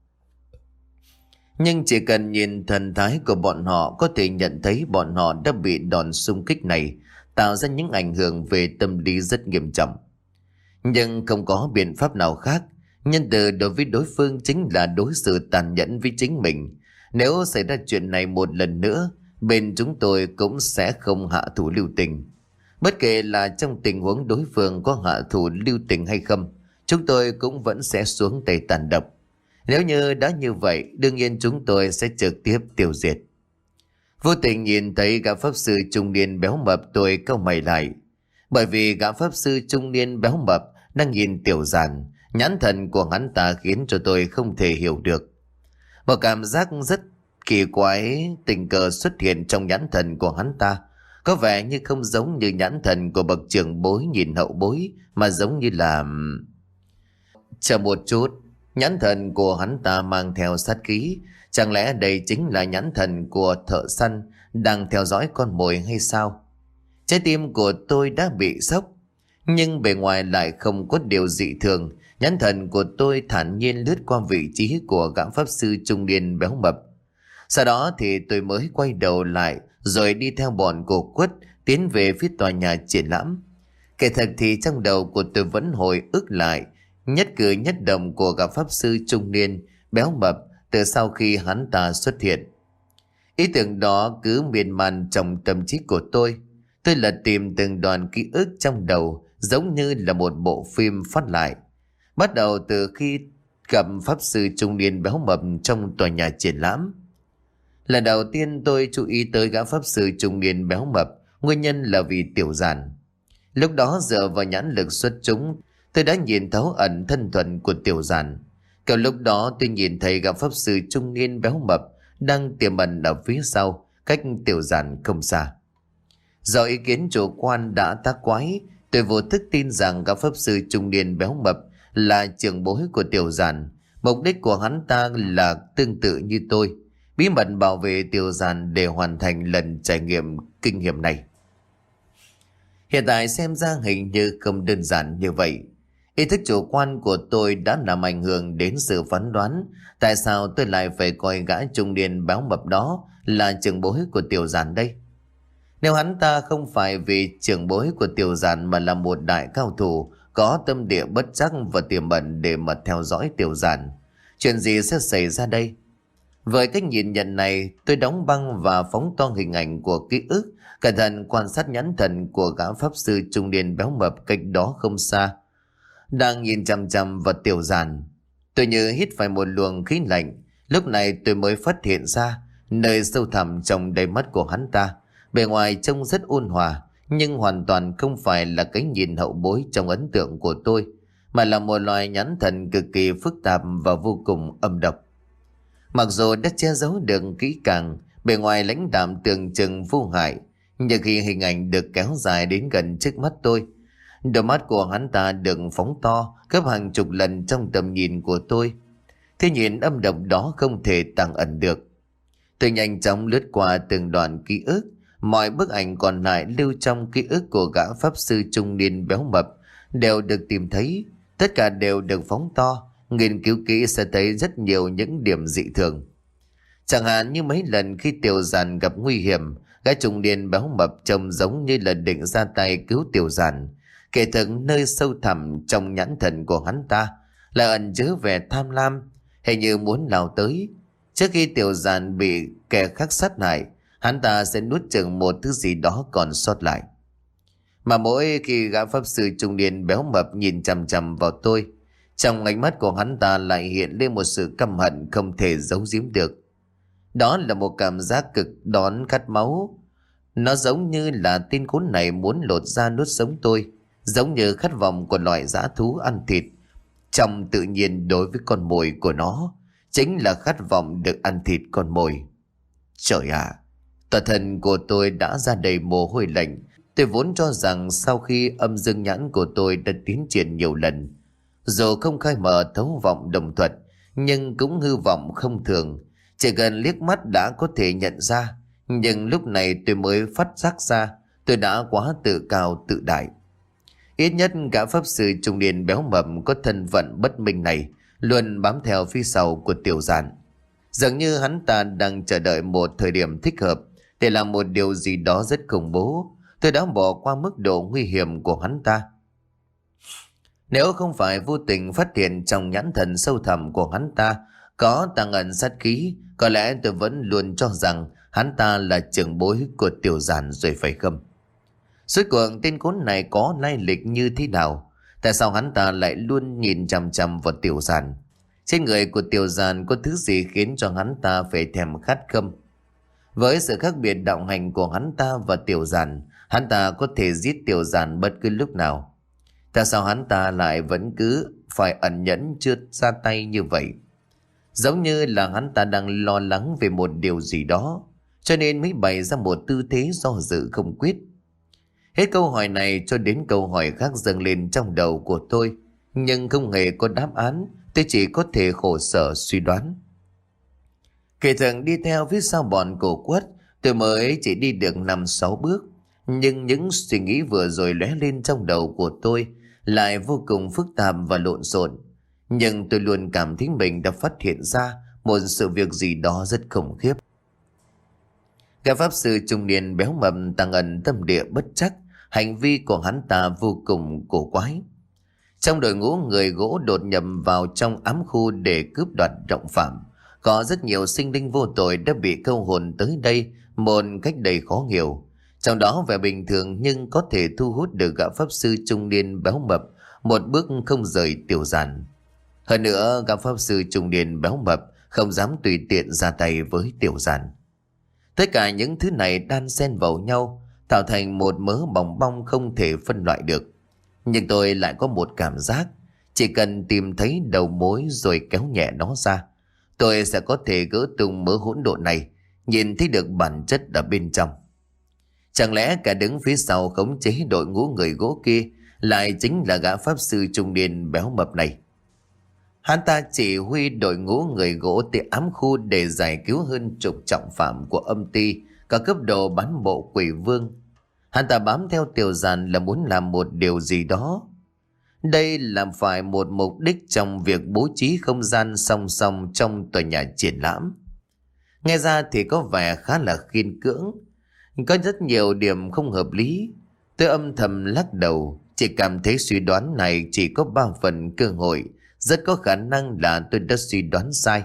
Speaker 1: Nhưng chỉ cần nhìn thần thái của bọn họ, có thể nhận thấy bọn họ đã bị đòn xung kích này tạo ra những ảnh hưởng về tâm lý rất nghiêm trọng. Nhưng không có biện pháp nào khác. Nhân từ đối với đối phương chính là đối xử tàn nhẫn với chính mình. Nếu xảy ra chuyện này một lần nữa, bên chúng tôi cũng sẽ không hạ thủ lưu tình. Bất kể là trong tình huống đối phương có hạ thủ lưu tình hay không, chúng tôi cũng vẫn sẽ xuống tay tàn độc. Nếu như đã như vậy, đương nhiên chúng tôi sẽ trực tiếp tiêu diệt. Vô tình nhìn thấy gã pháp sư trung niên béo mập, tôi cau mày lại. Bởi vì gã pháp sư trung niên béo mập đang nhìn Tiểu Giản, nhãn thần của hắn ta khiến cho tôi không thể hiểu được. Một cảm giác rất kỳ quái tình cờ xuất hiện trong nhãn thần của hắn ta. Có vẻ như không giống như nhãn thần của bậc trưởng bối nhìn hậu bối, mà giống như là... Chờ một chút, nhãn thần của hắn ta mang theo sát khí. Chẳng lẽ đây chính là nhãn thần của thợ săn đang theo dõi con mồi hay sao? Trái tim của tôi đã bị sốc, nhưng bề ngoài lại không có điều dị thường. Nhãn thần của tôi thản nhiên lướt qua vị trí của gã pháp sư trung niên béo mập. Sau đó thì tôi mới quay đầu lại rồi đi theo bọn Cổ Quất tiến về phía tòa nhà triển lãm. Kể thật thì trong đầu của tôi vẫn hồi ức lại nhất cử nhất động của gã pháp sư trung niên béo mập từ sau khi hắn ta xuất hiện. Ý tưởng đó cứ miên man trong tâm trí của tôi. Tôi lật tìm từng đoạn ký ức trong đầu, giống như là một bộ phim phát lại. Bắt đầu từ khi gặp pháp sư trung niên béo mập trong tòa nhà triển lãm. Lần đầu tiên tôi chú ý tới gã pháp sư trung niên béo mập, nguyên nhân là vì Tiểu Giản. Lúc đó dựa vào nhãn lực xuất chúng, tôi đã nhìn thấu ẩn thân thuần của Tiểu Giản. Kiểu lúc đó tôi nhìn thấy gã pháp sư trung niên béo mập đang tiềm ẩn ở phía sau, cách Tiểu Giản không xa. Do ý kiến chủ quan đã tác quái, tôi vô thức tin rằng gã pháp sư trung niên béo mập là trưởng bối của Tiểu Giản. Mục đích của hắn ta là tương tự như tôi, bí mật bảo vệ Tiểu Giản để hoàn thành lần trải nghiệm kinh nghiệm này. Hiện tại xem ra hình như không đơn giản như vậy. Ý thức chủ quan của tôi đã làm ảnh hưởng đến sự phán đoán tại sao tôi lại phải coi gã trung niên béo mập đó là trưởng bối của Tiểu Giản đây. Nếu hắn ta không phải vì trưởng bối của Tiểu Giản mà là một đại cao thủ có tâm địa bất trắc và tiềm ẩn để mà theo dõi Tiểu Giản, chuyện gì sẽ xảy ra đây? Với cách nhìn nhận này, tôi đóng băng và phóng to hình ảnh của ký ức, cẩn thận quan sát nhãn thần của gã pháp sư trung niên béo mập cách đó không xa, đang nhìn chằm chằm vào Tiểu Giản. Tôi như hít phải một luồng khí lạnh. Lúc này tôi mới phát hiện ra nơi sâu thẳm trong đáy mắt của hắn ta, bề ngoài trông rất ôn hòa, nhưng hoàn toàn không phải là cái nhìn hậu bối trong ấn tượng của tôi, mà là một loài nhãn thần cực kỳ phức tạp và vô cùng âm độc. Mặc dù đã che giấu được kỹ càng, bề ngoài lãnh đạm tưởng chừng vô hại, nhưng khi hình ảnh được kéo dài đến gần trước mắt tôi, đôi mắt của hắn ta được phóng to gấp hàng chục lần trong tầm nhìn của tôi. Thế nhìn âm độc đó không thể tàng ẩn được. Tôi nhanh chóng lướt qua từng đoạn ký ức. Mọi bức ảnh còn lại lưu trong ký ức của gã pháp sư trung niên béo mập đều được tìm thấy. Tất cả đều được phóng to, nghiên cứu kỹ sẽ thấy rất nhiều những điểm dị thường. Chẳng hạn như mấy lần khi Tiểu Giản gặp nguy hiểm, gã trung niên béo mập trông giống như là định ra tay cứu Tiểu Giản. Kể thực nơi sâu thẳm trong nhãn thần của hắn ta là ẩn chứa vẻ tham lam, hình như muốn lao tới. Trước khi Tiểu Giản bị kẻ khác sát hại, hắn ta sẽ nuốt chửng một thứ gì đó còn sót lại. Mà mỗi khi gã pháp sư trung niên béo mập nhìn chằm chằm vào tôi, trong ánh mắt của hắn ta lại hiện lên một sự căm hận không thể giấu giếm được. Đó là một cảm giác cực đón khát máu. Nó giống như là tên khốn này muốn lột da nuốt sống tôi, giống như khát vọng của loài dã thú ăn thịt. Trong tự nhiên đối với con mồi của nó chính là khát vọng được ăn thịt con mồi. Trời ạ! À, toàn thân của tôi đã ra đầy mồ hôi lạnh. Tôi vốn cho rằng sau khi âm dương nhãn của tôi đã tiến triển nhiều lần, dù không khai mở thấu vọng đồng thuật, nhưng cũng hư vọng không thường, chỉ cần liếc mắt đã có thể nhận ra. Nhưng lúc này tôi mới phát giác ra tôi đã quá tự cao tự đại. Ít nhất cả pháp sư trung niên béo mập có thân phận bất minh này luôn bám theo phía sau của Tiểu Giản. Dường như hắn ta đang chờ đợi một thời điểm thích hợp để làm một điều gì đó rất khủng bố. Tôi đã bỏ qua mức độ nguy hiểm của hắn ta. Nếu không phải vô tình phát hiện trong nhãn thần sâu thẳm của hắn ta có tàng ẩn sát khí, có lẽ tôi vẫn luôn cho rằng hắn ta là trưởng bối của Tiểu Giản rồi phải không? Suốt cuộc tên khốn này có lai lịch như thế nào? Tại sao hắn ta lại luôn nhìn chằm chằm vào Tiểu Giản? Trên người của Tiểu Giản có thứ gì khiến cho hắn ta phải thèm khát không? Với sự khác biệt đạo hành của hắn ta và Tiểu Giản, hắn ta có thể giết Tiểu Giản bất cứ lúc nào. Tại sao hắn ta lại vẫn cứ phải ẩn nhẫn chưa ra tay như vậy? Giống như là hắn ta đang lo lắng về một điều gì đó, cho nên mới bày ra một tư thế do dự không quyết. Hết câu hỏi này cho đến câu hỏi khác dâng lên trong đầu của tôi, nhưng không hề có đáp án. Tôi chỉ có thể khổ sở suy đoán. Kể thường đi theo phía sau bọn cổ quất, tôi mới chỉ đi được năm sáu bước, nhưng những suy nghĩ vừa rồi lóe lên trong đầu của tôi lại vô cùng phức tạp và lộn xộn. Nhưng tôi luôn cảm thấy mình đã phát hiện ra một sự việc gì đó rất khủng khiếp. Gã pháp sư trung niên béo mập tàng ẩn tâm địa bất trắc, hành vi của hắn ta vô cùng cổ quái. Trong đội ngũ người gỗ đột nhập vào trong ám khu để cướp đoạt trọng phạm, có rất nhiều sinh linh vô tội đã bị câu hồn tới đây một cách đầy khó hiểu. Trong đó vẻ bình thường nhưng có thể thu hút được gã pháp sư trung niên béo mập một bước không rời Tiểu Giản. Hơn nữa, gã pháp sư trung niên béo mập không dám tùy tiện ra tay với Tiểu Giản. Tất cả những thứ này đan xen vào nhau, tạo thành một mớ bòng bong không thể phân loại được. Nhưng tôi lại có một cảm giác, chỉ cần tìm thấy đầu mối rồi kéo nhẹ nó ra, tôi sẽ có thể gỡ tung mớ hỗn độn này, nhìn thấy được bản chất ở bên trong. Chẳng lẽ kẻ đứng phía sau khống chế đội ngũ người gỗ kia lại chính là gã pháp sư trung niên béo mập này? Hắn ta chỉ huy đội ngũ người gỗ tới ám khu để giải cứu hơn chục trọng phạm của âm ty, cả cấp độ bán bộ quỷ vương. Hắn ta bám theo Tiểu Giản là muốn làm một điều gì đó. Đây là phải một mục đích trong việc bố trí không gian song song trong tòa nhà triển lãm. Nghe ra thì có vẻ khá là khiên cưỡng, có rất nhiều điểm không hợp lý. Tôi âm thầm lắc đầu, chỉ cảm thấy suy đoán này chỉ có ba phần cơ hội, rất có khả năng là tôi đã suy đoán sai.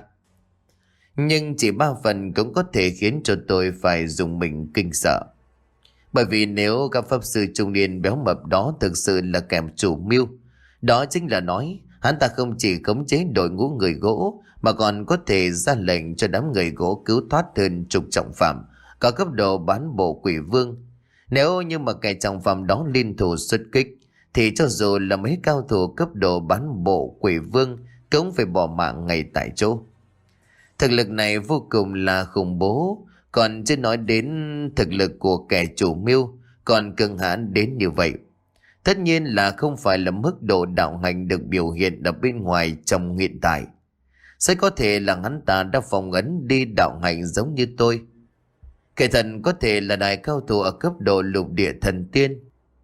Speaker 1: Nhưng chỉ ba phần cũng có thể khiến cho tôi phải dùng mình kinh sợ. Bởi vì nếu các pháp sư trung niên béo mập đó thực sự là kẻ chủ mưu, đó chính là nói hắn ta không chỉ khống chế đội ngũ người gỗ mà còn có thể ra lệnh cho đám người gỗ cứu thoát hơn chục trọng phạm, cả cấp độ bán bộ quỷ vương. Nếu như mà kẻ trọng phạm đó liên thủ xuất kích, thì cho dù là mấy cao thủ cấp độ bán bộ quỷ vương cũng phải bỏ mạng ngay tại chỗ. Thực lực này vô cùng là khủng bố, còn chưa nói đến thực lực của kẻ chủ mưu còn cường hãn đến như vậy. Tất nhiên là không phải là mức độ đạo hành được biểu hiện ở bên ngoài trong hiện tại. Sẽ có thể là hắn ta đã phòng ấn đi đạo hành giống như tôi. Kẻ thần có thể là đại cao thủ ở cấp độ lục địa thần tiên.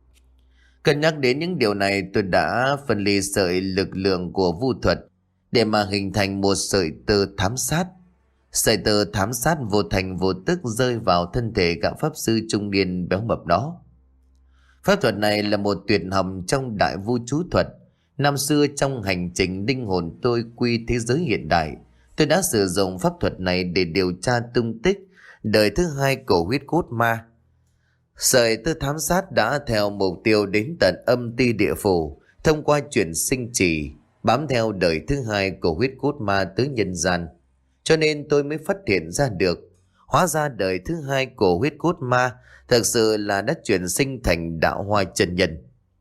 Speaker 1: Cân nhắc đến những điều này, tôi đã phân ly sợi lực lượng của vu thuật để mà hình thành một sợi tơ thám sát. Sợi tơ thám sát vô thành vô tức rơi vào thân thể gã pháp sư trung niên béo mập đó. Pháp thuật này là một tuyệt học trong đại vu chú thuật. Năm xưa trong hành trình linh hồn tôi quy thế giới hiện đại, tôi đã sử dụng pháp thuật này để điều tra tung tích đời thứ hai của huyết cốt ma. Sợi tơ thám sát đã theo mục tiêu đến tận âm ti địa phủ, thông qua chuyển sinh trì, bám theo đời thứ hai của huyết cốt ma tới nhân gian. Cho nên tôi mới phát hiện ra được, hóa ra đời thứ hai của huyết cốt ma thực sự là đã chuyển sinh thành đạo hoa chân nhân.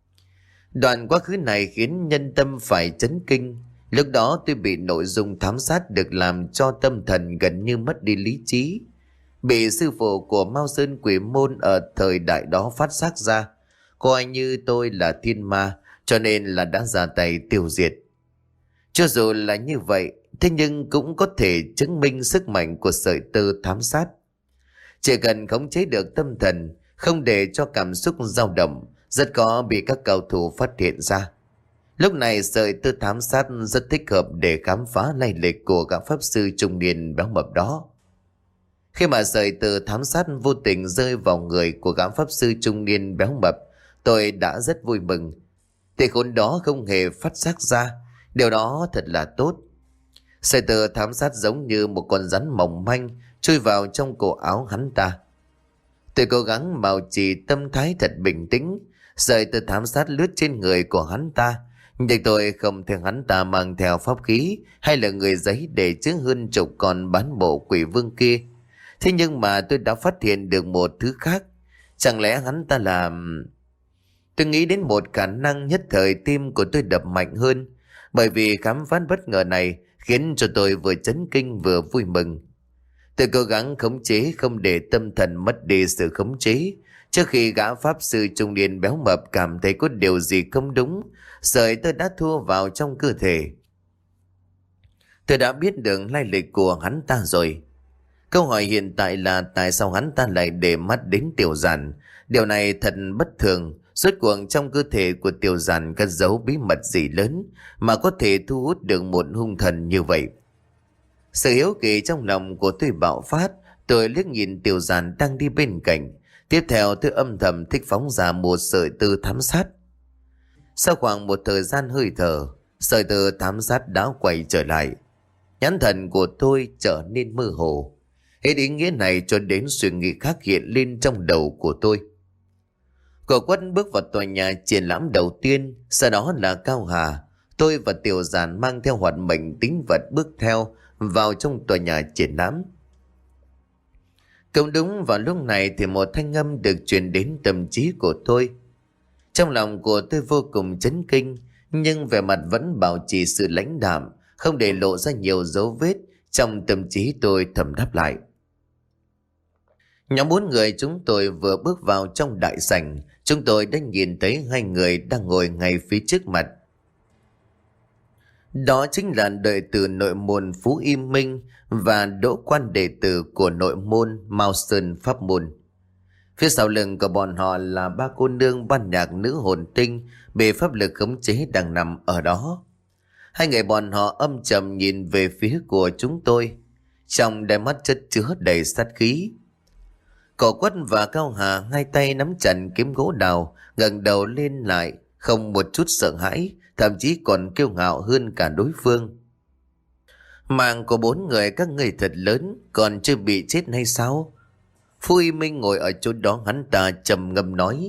Speaker 1: Đoạn quá khứ này khiến nhân tâm phải chấn kinh. Lúc đó tôi bị nội dung thám sát được làm cho tâm thần gần như mất đi lý trí. Bị sư phụ của Mao Sơn Quỷ Môn ở thời đại đó phát giác ra, coi như tôi là thiên ma, cho nên là đã ra tay tiêu diệt. Cho dù là như vậy, thế nhưng cũng có thể chứng minh sức mạnh của sợi tơ thám sát. Chỉ cần khống chế được tâm thần, không để cho cảm xúc dao động, rất có bị các cầu thủ phát hiện ra. Lúc này sợi tơ thám sát rất thích hợp để khám phá lai lịch của các pháp sư trung niên béo mập đó. Khi mà sợi tơ thám sát vô tình rơi vào người của gã pháp sư trung niên béo mập, tôi đã rất vui mừng. Tên khốn đó không hề phát giác ra, điều đó thật là tốt. Sợi tơ thám sát giống như một con rắn mỏng manh chui vào trong cổ áo hắn ta. Tôi cố gắng bảo trì tâm thái thật bình tĩnh. Sợi tơ thám sát lướt trên người của hắn ta, nhưng tôi không thấy hắn ta mang theo pháp khí hay là người giấy để chứa hơn chục con bán bộ quỷ vương kia. Thế nhưng mà tôi đã phát hiện được một thứ khác. Chẳng lẽ hắn ta làm... Tôi nghĩ đến một khả năng, nhất thời tim của tôi đập mạnh hơn. Bởi vì khám phá bất ngờ này khiến cho tôi vừa chấn kinh vừa vui mừng. Tôi cố gắng khống chế không để tâm thần mất đi sự khống chế. Trước khi gã pháp sư trung niên béo mập cảm thấy có điều gì không đúng, sợi tôi đã thua vào trong cơ thể. Tôi đã biết được lai lịch của hắn ta rồi. Câu hỏi hiện tại là tại sao hắn ta lại để mắt đến Tiểu Giản. Điều này thật bất thường. Rốt cuộc trong cơ thể của Tiểu Giản cất giấu bí mật gì lớn mà có thể thu hút được một hung thần như vậy. Sự hiếu kỳ trong lòng của tôi bạo phát. Tôi liếc nhìn Tiểu Giản đang đi bên cạnh. Tiếp theo tôi âm thầm thích phóng ra một sợi tơ thám sát. Sau khoảng một thời gian hơi thở, sợi tơ thám sát đã quay trở lại. Nhãn thần của tôi trở nên mơ hồ. Hết ý nghĩa này cho đến suy nghĩ khác hiện lên trong đầu của tôi. Cậu Quất bước vào tòa nhà triển lãm đầu tiên, sau đó là Cao Hà. Tôi và Tiểu Giản mang theo hoạt mệnh tính vật bước theo vào trong tòa nhà triển lãm. Cũng đúng vào lúc này thì một thanh âm được truyền đến tâm trí của tôi. Trong lòng của tôi vô cùng chấn kinh, nhưng vẻ mặt vẫn bảo trì sự lãnh đạm, không để lộ ra nhiều dấu vết. Trong tâm trí tôi thầm đáp lại. Nhóm bốn người chúng tôi vừa bước vào trong đại sảnh, chúng tôi đã nhìn thấy hai người đang ngồi ngay phía trước mặt. Đó chính là đệ tử nội môn Phú Y Minh và Đỗ Quan, đệ tử của nội môn Mao Sơn Pháp Môn. Phía sau lưng của bọn họ là ba cô nương ban nhạc nữ hồn tinh bị pháp lực khống chế đang nằm ở đó. Hai người bọn họ âm trầm nhìn về phía của chúng tôi, trong đôi mắt chất chứa đầy sát khí. Cổ Quất và Cao Hà hai tay nắm chặt kiếm gỗ đào, ngẩng đầu lên lại, không một chút sợ hãi, thậm chí còn kiêu ngạo hơn cả đối phương. Mạng của bốn người các ngươi thật lớn, còn chưa bị chết hay sao? Phú Y Minh ngồi ở chỗ đó, hắn ta trầm ngâm nói.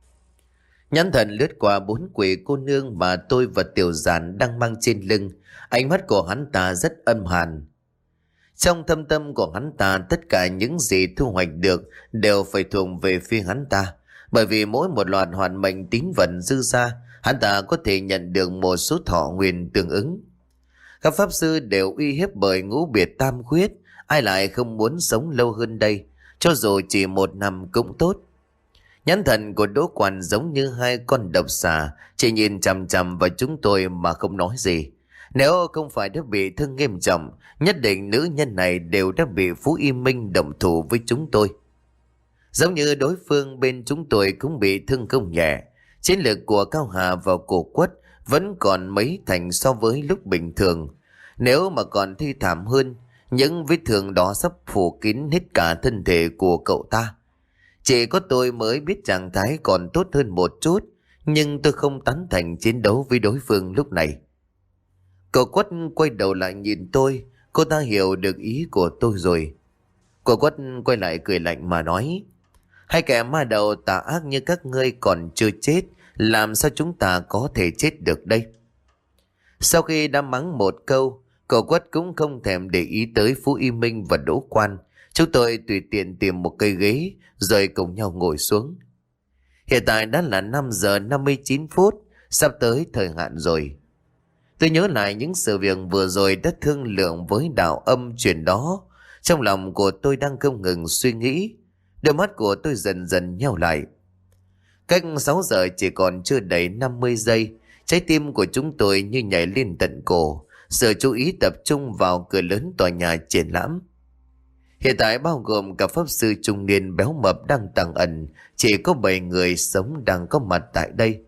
Speaker 1: Nhãn thần lướt qua bốn quỷ cô nương mà tôi và Tiểu Giản đang mang trên lưng, ánh mắt của hắn ta rất âm hàn. Trong thâm tâm của hắn ta, tất cả những gì thu hoạch được đều phải thuộc về phía hắn ta, bởi vì mỗi một loạt hoàn mệnh tín vận dư ra, hắn ta có thể nhận được một số thọ nguyên tương ứng. Các pháp sư đều uy hiếp bởi ngũ biệt tam khuyết, ai lại không muốn sống lâu hơn đây, cho dù chỉ một năm cũng tốt. Nhãn thần của Đỗ Quan giống như hai con độc xà, chỉ nhìn chằm chằm vào chúng tôi mà không nói gì. Nếu không phải đã bị thương nghiêm trọng, nhất định nữ nhân này đều đã bị Phú Y Minh động thủ với chúng tôi. Giống như đối phương bên chúng tôi cũng bị thương không nhẹ. Chiến lược của Cao Hà và Cổ Quất vẫn còn mấy thành so với lúc bình thường. Nếu mà còn thi thảm hơn, những vết thương đó sắp phủ kín hết cả thân thể của cậu ta. Chỉ có tôi mới biết trạng thái còn tốt hơn một chút, nhưng tôi không tán thành chiến đấu với đối phương lúc này. Cậu Quất quay đầu lại nhìn tôi, cô ta hiểu được ý của tôi rồi. Cậu Quất quay lại cười lạnh mà nói, hai kẻ ma đầu tà ác như các ngươi còn chưa chết, làm sao chúng ta có thể chết được đây? Sau khi đã mắng một câu, cậu Quất cũng không thèm để ý tới Phú Y Minh và Đỗ Quan. Chúng tôi tùy tiện tìm một cây ghế rồi cùng nhau ngồi xuống. Hiện tại đã là năm giờ năm mươi chín phút, sắp tới thời hạn rồi. Tôi nhớ lại những sự việc vừa rồi đã thương lượng với đạo âm chuyện đó. Trong lòng của tôi đang không ngừng suy nghĩ. Đôi mắt của tôi dần dần nheo lại. Cách sáu giờ chỉ còn chưa đầy năm mươi giây. Trái tim của chúng tôi như nhảy lên tận cổ. Sự chú ý tập trung vào cửa lớn tòa nhà triển lãm. Hiện tại bao gồm cả pháp sư trung niên béo mập đang tàng ẩn. Chỉ có bảy người sống đang có mặt tại đây.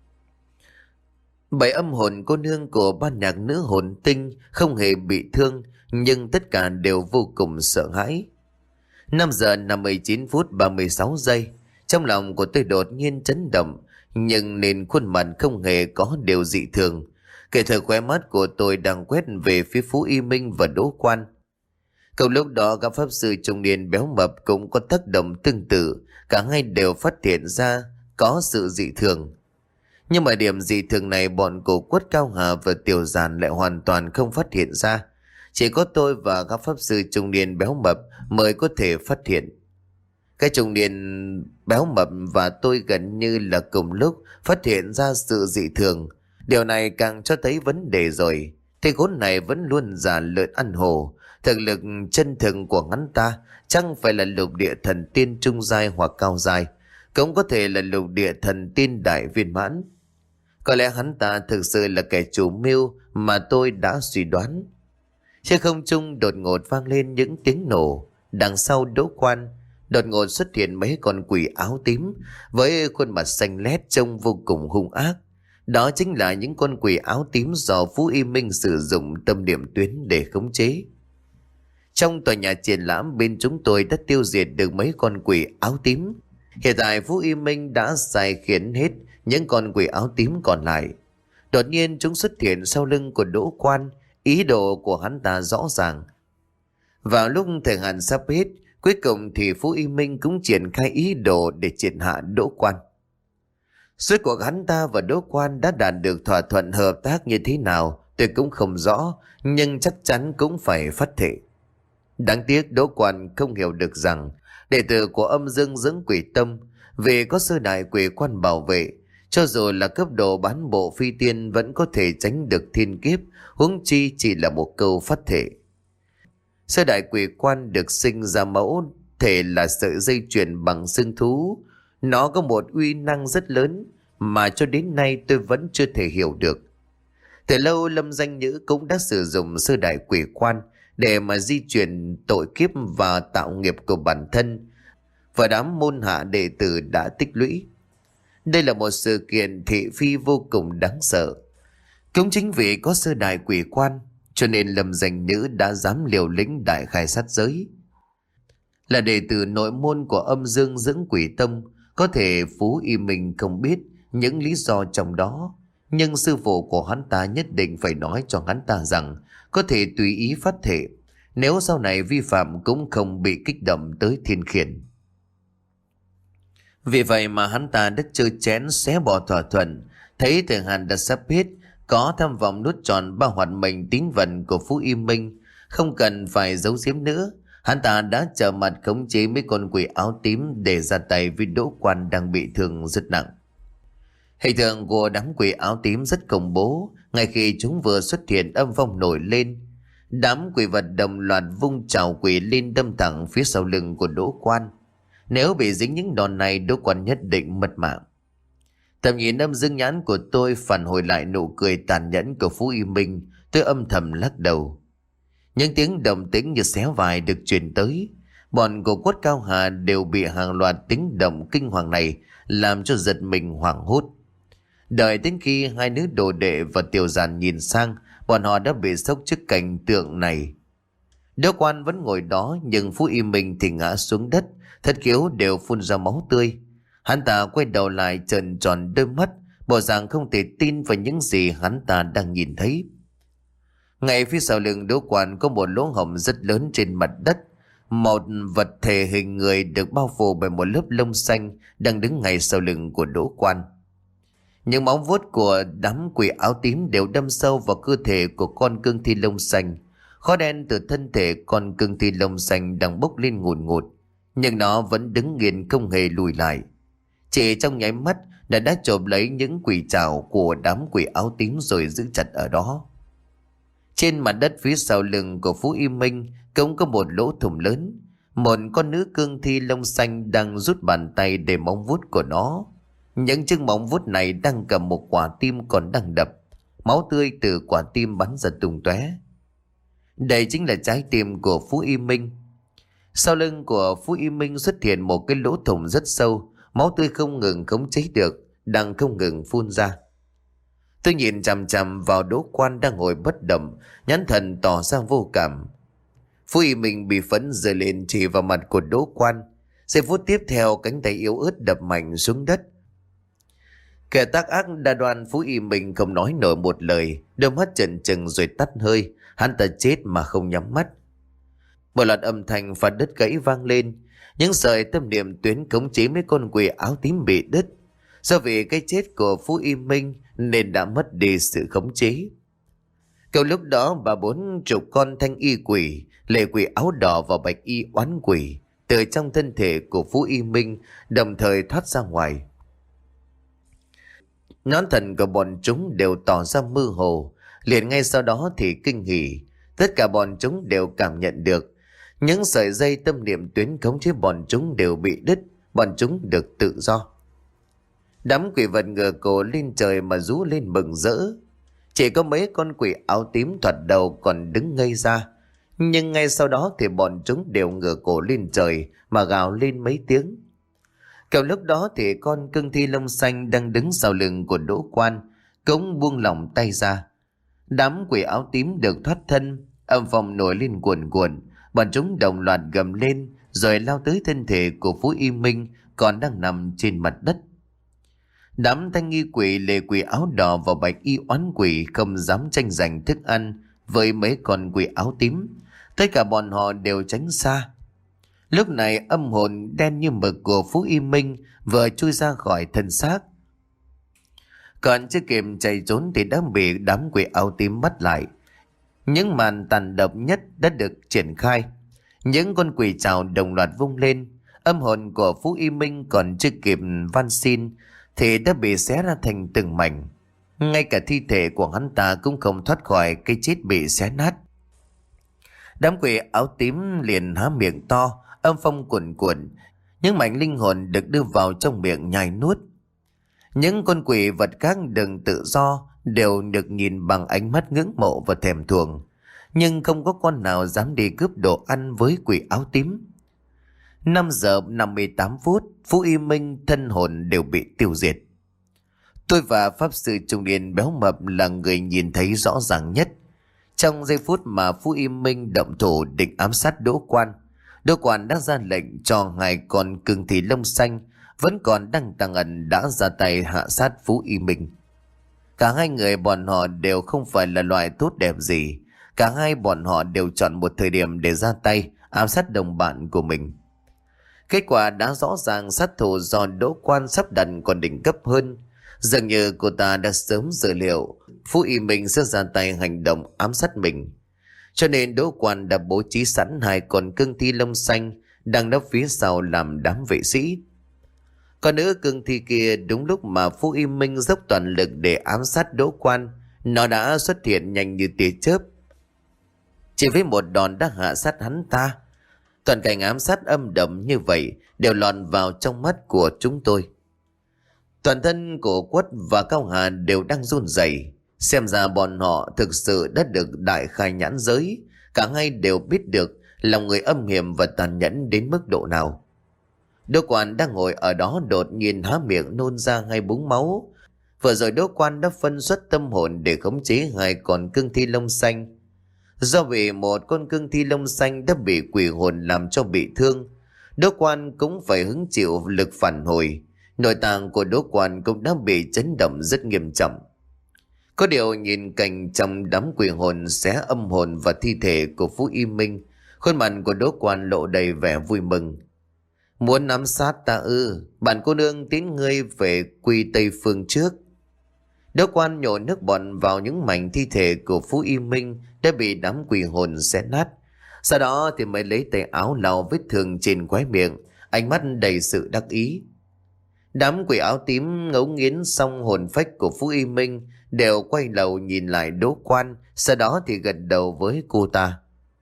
Speaker 1: Bảy âm hồn cô nương của ban nhạc nữ hồn tinh không hề bị thương, nhưng tất cả đều vô cùng sợ hãi. năm giờ năm mươi chín phút ba mươi sáu giây, trong lòng của tôi đột nhiên chấn động, nhưng nên khuôn mặt không hề có điều dị thường. Kể từ khóe mắt của tôi đang quét về phía Phú Y Minh và Đỗ Quan. Cùng lúc đó các pháp sư trung niên béo mập cũng có tác động tương tự, cả hai đều phát hiện ra có sự dị thường. Nhưng mà điểm dị thường này bọn Cổ Quất, Cao Hà và Tiểu Giản lại hoàn toàn không phát hiện ra. Chỉ có tôi và các pháp sư trung niên béo mập mới có thể phát hiện. Cái trung niên béo mập và tôi gần như là cùng lúc phát hiện ra sự dị thường. Điều này càng cho thấy vấn đề rồi. Thế khốn này vẫn luôn giả lợn ăn hổ. Thực lực chân thực của hắn ta chẳng phải là lục địa thần tiên trung giai hoặc cao giai, cũng có thể là lục địa thần tiên đại viên mãn. Có lẽ hắn ta thực sự là kẻ chủ mưu mà tôi đã suy đoán. Trên không trung đột ngột vang lên những tiếng nổ. Đằng sau Đỗ Quan đột ngột xuất hiện mấy con quỷ áo tím với khuôn mặt xanh lét trông vô cùng hung ác. Đó chính là những con quỷ áo tím do Phú Y Minh sử dụng tâm niệm tuyến để khống chế. Trong tòa nhà triển lãm bên chúng tôi đã tiêu diệt được mấy con quỷ áo tím. Hiện tại Phú Y Minh đã sai khiến hết những con quỷ áo tím còn lại. Đột nhiên chúng xuất hiện sau lưng của Đỗ Quan. Ý đồ của hắn ta rõ ràng. Vào lúc thời hạn sắp hết, cuối cùng thì Phú Y Minh cũng triển khai ý đồ để triệt hạ Đỗ Quan. Suốt cuộc hắn ta và Đỗ Quan đã đạt được thỏa thuận hợp tác như thế nào tôi cũng không rõ, nhưng chắc chắn cũng phải phát thể. Đáng tiếc Đỗ Quan không hiểu được rằng Đệ tử của âm dương dưỡng quỷ tâm, vì có sư đại quỷ quan bảo vệ, cho dù là cấp độ bán bộ phi tiên vẫn có thể tránh được thiên kiếp, huống chi chỉ là một câu phát thể. Sư đại quỷ quan được sinh ra mẫu thể là sợi dây chuyền bằng xương thú. Nó có một uy năng rất lớn mà cho đến nay tôi vẫn chưa thể hiểu được. Từ lâu Lâm Danh Nhữ cũng đã sử dụng sư đại quỷ quan để mà di chuyển tội kiếp và tạo nghiệp của bản thân và đám môn hạ đệ tử đã tích lũy. Đây là một sự kiện thị phi vô cùng đáng sợ. Cũng chính vì có sư đại quỷ quan cho nên Lâm Danh Nhữ đã dám liều lĩnh đại khai sát giới. Là đệ tử nội môn của âm dương dưỡng quỷ tâm, có thể Phú Y Minh không biết những lý do trong đó, nhưng sư phụ của hắn ta nhất định phải nói cho hắn ta rằng có thể tùy ý phát thể, nếu sau này vi phạm cũng không bị kích động tới thiên khiển. Vì vậy mà hắn ta đã chơi chén xé bỏ thỏa thuận, thấy thời hạn đã sắp hết, có tham vọng nuốt tròn ba hoạt mệnh tín vận của Phú Y Minh, không cần phải giấu giếm nữa. Hắn ta đã trở mặt khống chế mấy con quỷ áo tím để ra tay với Đỗ Quan đang bị thương rất nặng. Hình tượng của đám quỷ áo tím rất khủng bố. Ngay khi chúng vừa xuất hiện, âm phong nổi lên, đám quỷ vật đồng loạt vung trảo quỷ lên đâm thẳng phía sau lưng của Đỗ Quan. Nếu bị dính những đòn này, Đỗ Quan nhất định mất mạng. Tầm nhìn âm dương nhãn của tôi phản hồi lại nụ cười tàn nhẫn của Phú Y Minh. Tôi âm thầm lắc đầu. Những tiếng động tĩnh như xé vải được truyền tới. Bọn của Quất Cao Hà đều bị hàng loạt tiếng động kinh hoàng này làm cho giật mình hoảng hốt. Đợi đến khi hai nữ đồ đệ và Tiểu Giản nhìn sang, bọn họ đã bị sốc trước cảnh tượng này. Đỗ Quan vẫn ngồi đó, nhưng Phú Y Minh thì ngã xuống đất, thất khiếu đều phun ra máu tươi. Hắn ta quay đầu lại trợn tròn đôi mắt, bộ dạng không thể tin vào những gì hắn ta đang nhìn thấy. Ngay phía sau lưng Đỗ Quan có một lỗ hổng rất lớn trên mặt đất. Một vật thể hình người được bao phủ bởi một lớp lông xanh đang đứng ngay sau lưng của Đỗ Quan. Những móng vuốt của đám quỷ áo tím đều đâm sâu vào cơ thể của con cương thi lông xanh. Khói đen từ thân thể con cương thi lông xanh đang bốc lên ngùn ngụt, nhưng nó vẫn đứng nghiền không hề lùi lại. Chỉ trong nháy mắt đã đã chộp lấy những quỷ trảo của đám quỷ áo tím rồi giữ chặt ở đó. Trên mặt đất phía sau lưng của Phú Y Minh cũng có một lỗ thủng lớn. Một con nữ cương thi lông xanh đang rút bàn tay để móng vuốt của nó. Những chiếc móng vuốt này đang cầm một quả tim còn đang đập. Máu tươi từ quả tim bắn ra tung tóe. Đây chính là trái tim của Phú Y Minh. Sau lưng của Phú Y Minh xuất hiện một cái lỗ thủng rất sâu. Máu tươi không ngừng khống chế được, đang không ngừng phun ra. Tôi nhìn chằm chằm vào Đỗ Quan đang ngồi bất động, nhãn thần tỏ ra vô cảm. Phú Y Minh bị phẫn giơ lên chỉ vào mặt của Đỗ Quan. Giây phút tiếp theo, cánh tay yếu ớt đập mạnh xuống đất. Kẻ tác ác đa đoan Phú Y Minh không nói nổi một lời, đôi mắt chần chừng rồi tắt hơi. Hắn ta chết mà không nhắm mắt. Một loạt âm thanh phá đất gãy vang lên. Những sợi tâm niệm tuyến khống chế mấy con quỷ áo tím bị đứt. Do vì cái chết của Phú Y Minh nên đã mất đi sự khống chế. Cầu lúc đó bà bốn chục con thanh y quỷ, lệ quỷ áo đỏ và bạch y oán quỷ từ trong thân thể của Phú Y Minh đồng thời thoát ra ngoài. Nhãn thần của bọn chúng đều tỏ ra mơ hồ. Liền ngay sau đó thì kinh hỉ. Tất cả bọn chúng đều cảm nhận được những sợi dây tâm niệm tuyến khống chế bọn chúng đều bị đứt. Bọn chúng được tự do. Đám quỷ vật ngửa cổ lên trời mà rú lên mừng rỡ. Chỉ có mấy con quỷ áo tím thoạt đầu còn đứng ngây ra, nhưng ngay sau đó thì bọn chúng đều ngửa cổ lên trời mà gào lên mấy tiếng. Kiểu lúc đó thì con cương thi lông xanh đang đứng sau lưng của Đỗ Quan cũng buông lỏng tay ra. Đám quỷ áo tím được thoát thân, âm phong nổi lên cuồn cuộn, bọn chúng đồng loạt gầm lên rồi lao tới thân thể của Phú Y Minh còn đang nằm trên mặt đất. Đám thanh nghi quỷ, lệ quỷ áo đỏ và bạch y oán quỷ không dám tranh giành thức ăn với mấy con quỷ áo tím. Tất cả bọn họ đều tránh xa. Lúc này âm hồn đen như mực của Phú Y Minh vừa chui ra khỏi thân xác. Còn chưa kịp chạy trốn thì đã bị đám quỷ áo tím bắt lại. Những màn tàn độc nhất đã được triển khai. Những con quỷ trảo đồng loạt vung lên. Âm hồn của Phú Y Minh còn chưa kịp van xin thì đã bị xé ra thành từng mảnh. Ngay cả thi thể của hắn ta cũng không thoát khỏi cái chết bị xé nát. Đám quỷ áo tím liền há miệng to, âm phong cuồn cuộn, những mảnh linh hồn được đưa vào trong miệng nhai nuốt. Những con quỷ vật khác đừng tự do đều được nhìn bằng ánh mắt ngưỡng mộ và thèm thuồng, nhưng không có con nào dám đi cướp đồ ăn với quỷ áo tím. Năm giờ năm mươi tám phút, Phú Y Minh thân hồn đều bị tiêu diệt. Tôi và Pháp Sư trung niên béo mập là người nhìn thấy rõ ràng nhất. Trong giây phút mà Phú Y Minh động thủ định ám sát Đỗ Quan, Đỗ Quan đã ra lệnh cho hai con cương thi lông xanh vẫn còn đang tàng ẩn đã ra tay hạ sát Phú Y Minh. Cả hai người bọn họ đều không phải là loại tốt đẹp gì. Cả hai bọn họ đều chọn một thời điểm để ra tay ám sát đồng bạn của mình. Kết quả đã rõ ràng, sát thủ do Đỗ Quan sắp đặt còn đỉnh cấp hơn. Dường như cô ta đã sớm dự liệu Phú Y Minh sẽ ra tay hành động ám sát mình, cho nên Đỗ Quan đã bố trí sẵn hai con cương thi lông xanh đang nấp phía sau làm đám vệ sĩ. Còn nữ cương thi kia đúng lúc mà Phú Y Minh dốc toàn lực để ám sát Đỗ Quan, nó đã xuất hiện nhanh như tia chớp. Chỉ với một đòn đã hạ sát hắn ta. Toàn cảnh ám sát âm đậm như vậy đều lọt vào trong mắt của chúng tôi. Toàn thân của Quất và Cao Hà đều đang run rẩy. Xem ra bọn họ thực sự đã được đại khai nhãn giới. Cả hai đều biết được lòng người âm hiểm và tàn nhẫn đến mức độ nào. Đỗ Quan đang ngồi ở đó đột nhiên há miệng nôn ra hai búng máu. Vừa rồi Đỗ Quan đã phân xuất tâm hồn để khống chế hai con cương thi lông xanh. Do vì một con cương thi lông xanh đã bị quỷ hồn làm cho bị thương, Đỗ Quan cũng phải hứng chịu lực phản hồi. Nội tạng của Đỗ Quan cũng đã bị chấn động rất nghiêm trọng. Có điều nhìn cảnh trong đám quỷ hồn xé âm hồn và thi thể của Phú Y Minh, khuôn mặt của Đỗ Quan lộ đầy vẻ vui mừng. Muốn ám sát ta ư? Bản cô nương tiến ngươi về quy Tây Phương trước. Đỗ Quan nhổ nước bọt vào những mảnh thi thể của Phú Y Minh đã bị đám quỷ hồn xé nát. Sau đó thì mới lấy tay áo lau vết thương trên khóe miệng, ánh mắt đầy sự đắc ý. Đám quỷ áo tím ngấu nghiến xong hồn phách của Phú Y Minh đều quay đầu nhìn lại Đỗ Quan, sau đó thì gật đầu với cô ta.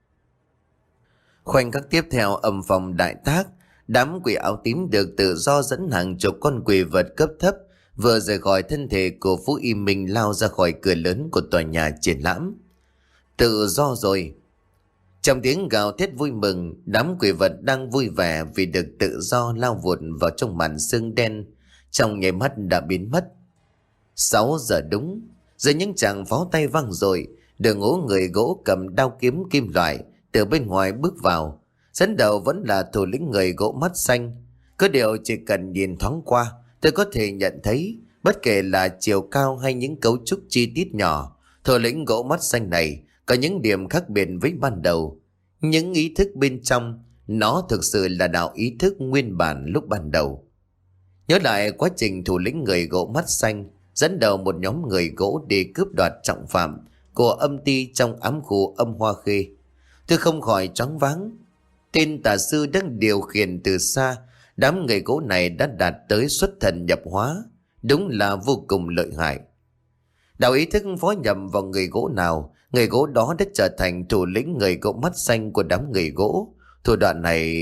Speaker 1: Khoảnh khắc tiếp theo âm phòng đại tác, đám quỷ áo tím được tự do dẫn hàng chục con quỷ vật cấp thấp vừa rời khỏi thân thể của Phú Y Minh lao ra khỏi cửa lớn của tòa nhà triển lãm. Tự do rồi. Trong tiếng gào thét vui mừng, đám quỷ vật đang vui vẻ vì được tự do lao vụt vào trong màn sương đen, trong nháy mắt đã biến mất. Sáu giờ đúng, rồi những tràng pháo tay vang rồi, đội ngũ người gỗ cầm đao kiếm kim loại từ bên ngoài bước vào. Dẫn đầu vẫn là thủ lĩnh người gỗ mắt xanh. Có điều chỉ cần nhìn thoáng qua, tôi có thể nhận thấy, bất kể là chiều cao hay những cấu trúc chi tiết nhỏ, thủ lĩnh gỗ mắt xanh này có những điểm khác biệt với ban đầu. Những ý thức bên trong, nó thực sự là đạo ý thức nguyên bản lúc ban đầu. Nhớ lại quá trình thủ lĩnh người gỗ mắt xanh dẫn đầu một nhóm người gỗ để cướp đoạt trọng phạm của âm ty trong ám khu âm Hoa Khê, tôi không khỏi choáng váng. Tên tà sư đang điều khiển từ xa đám người gỗ này đã đạt tới xuất thần nhập hóa, đúng là vô cùng lợi hại. Đạo ý thức phó nhầm vào người gỗ nào, người gỗ đó đã trở thành thủ lĩnh người gỗ mắt xanh của đám người gỗ. Thủ đoạn này...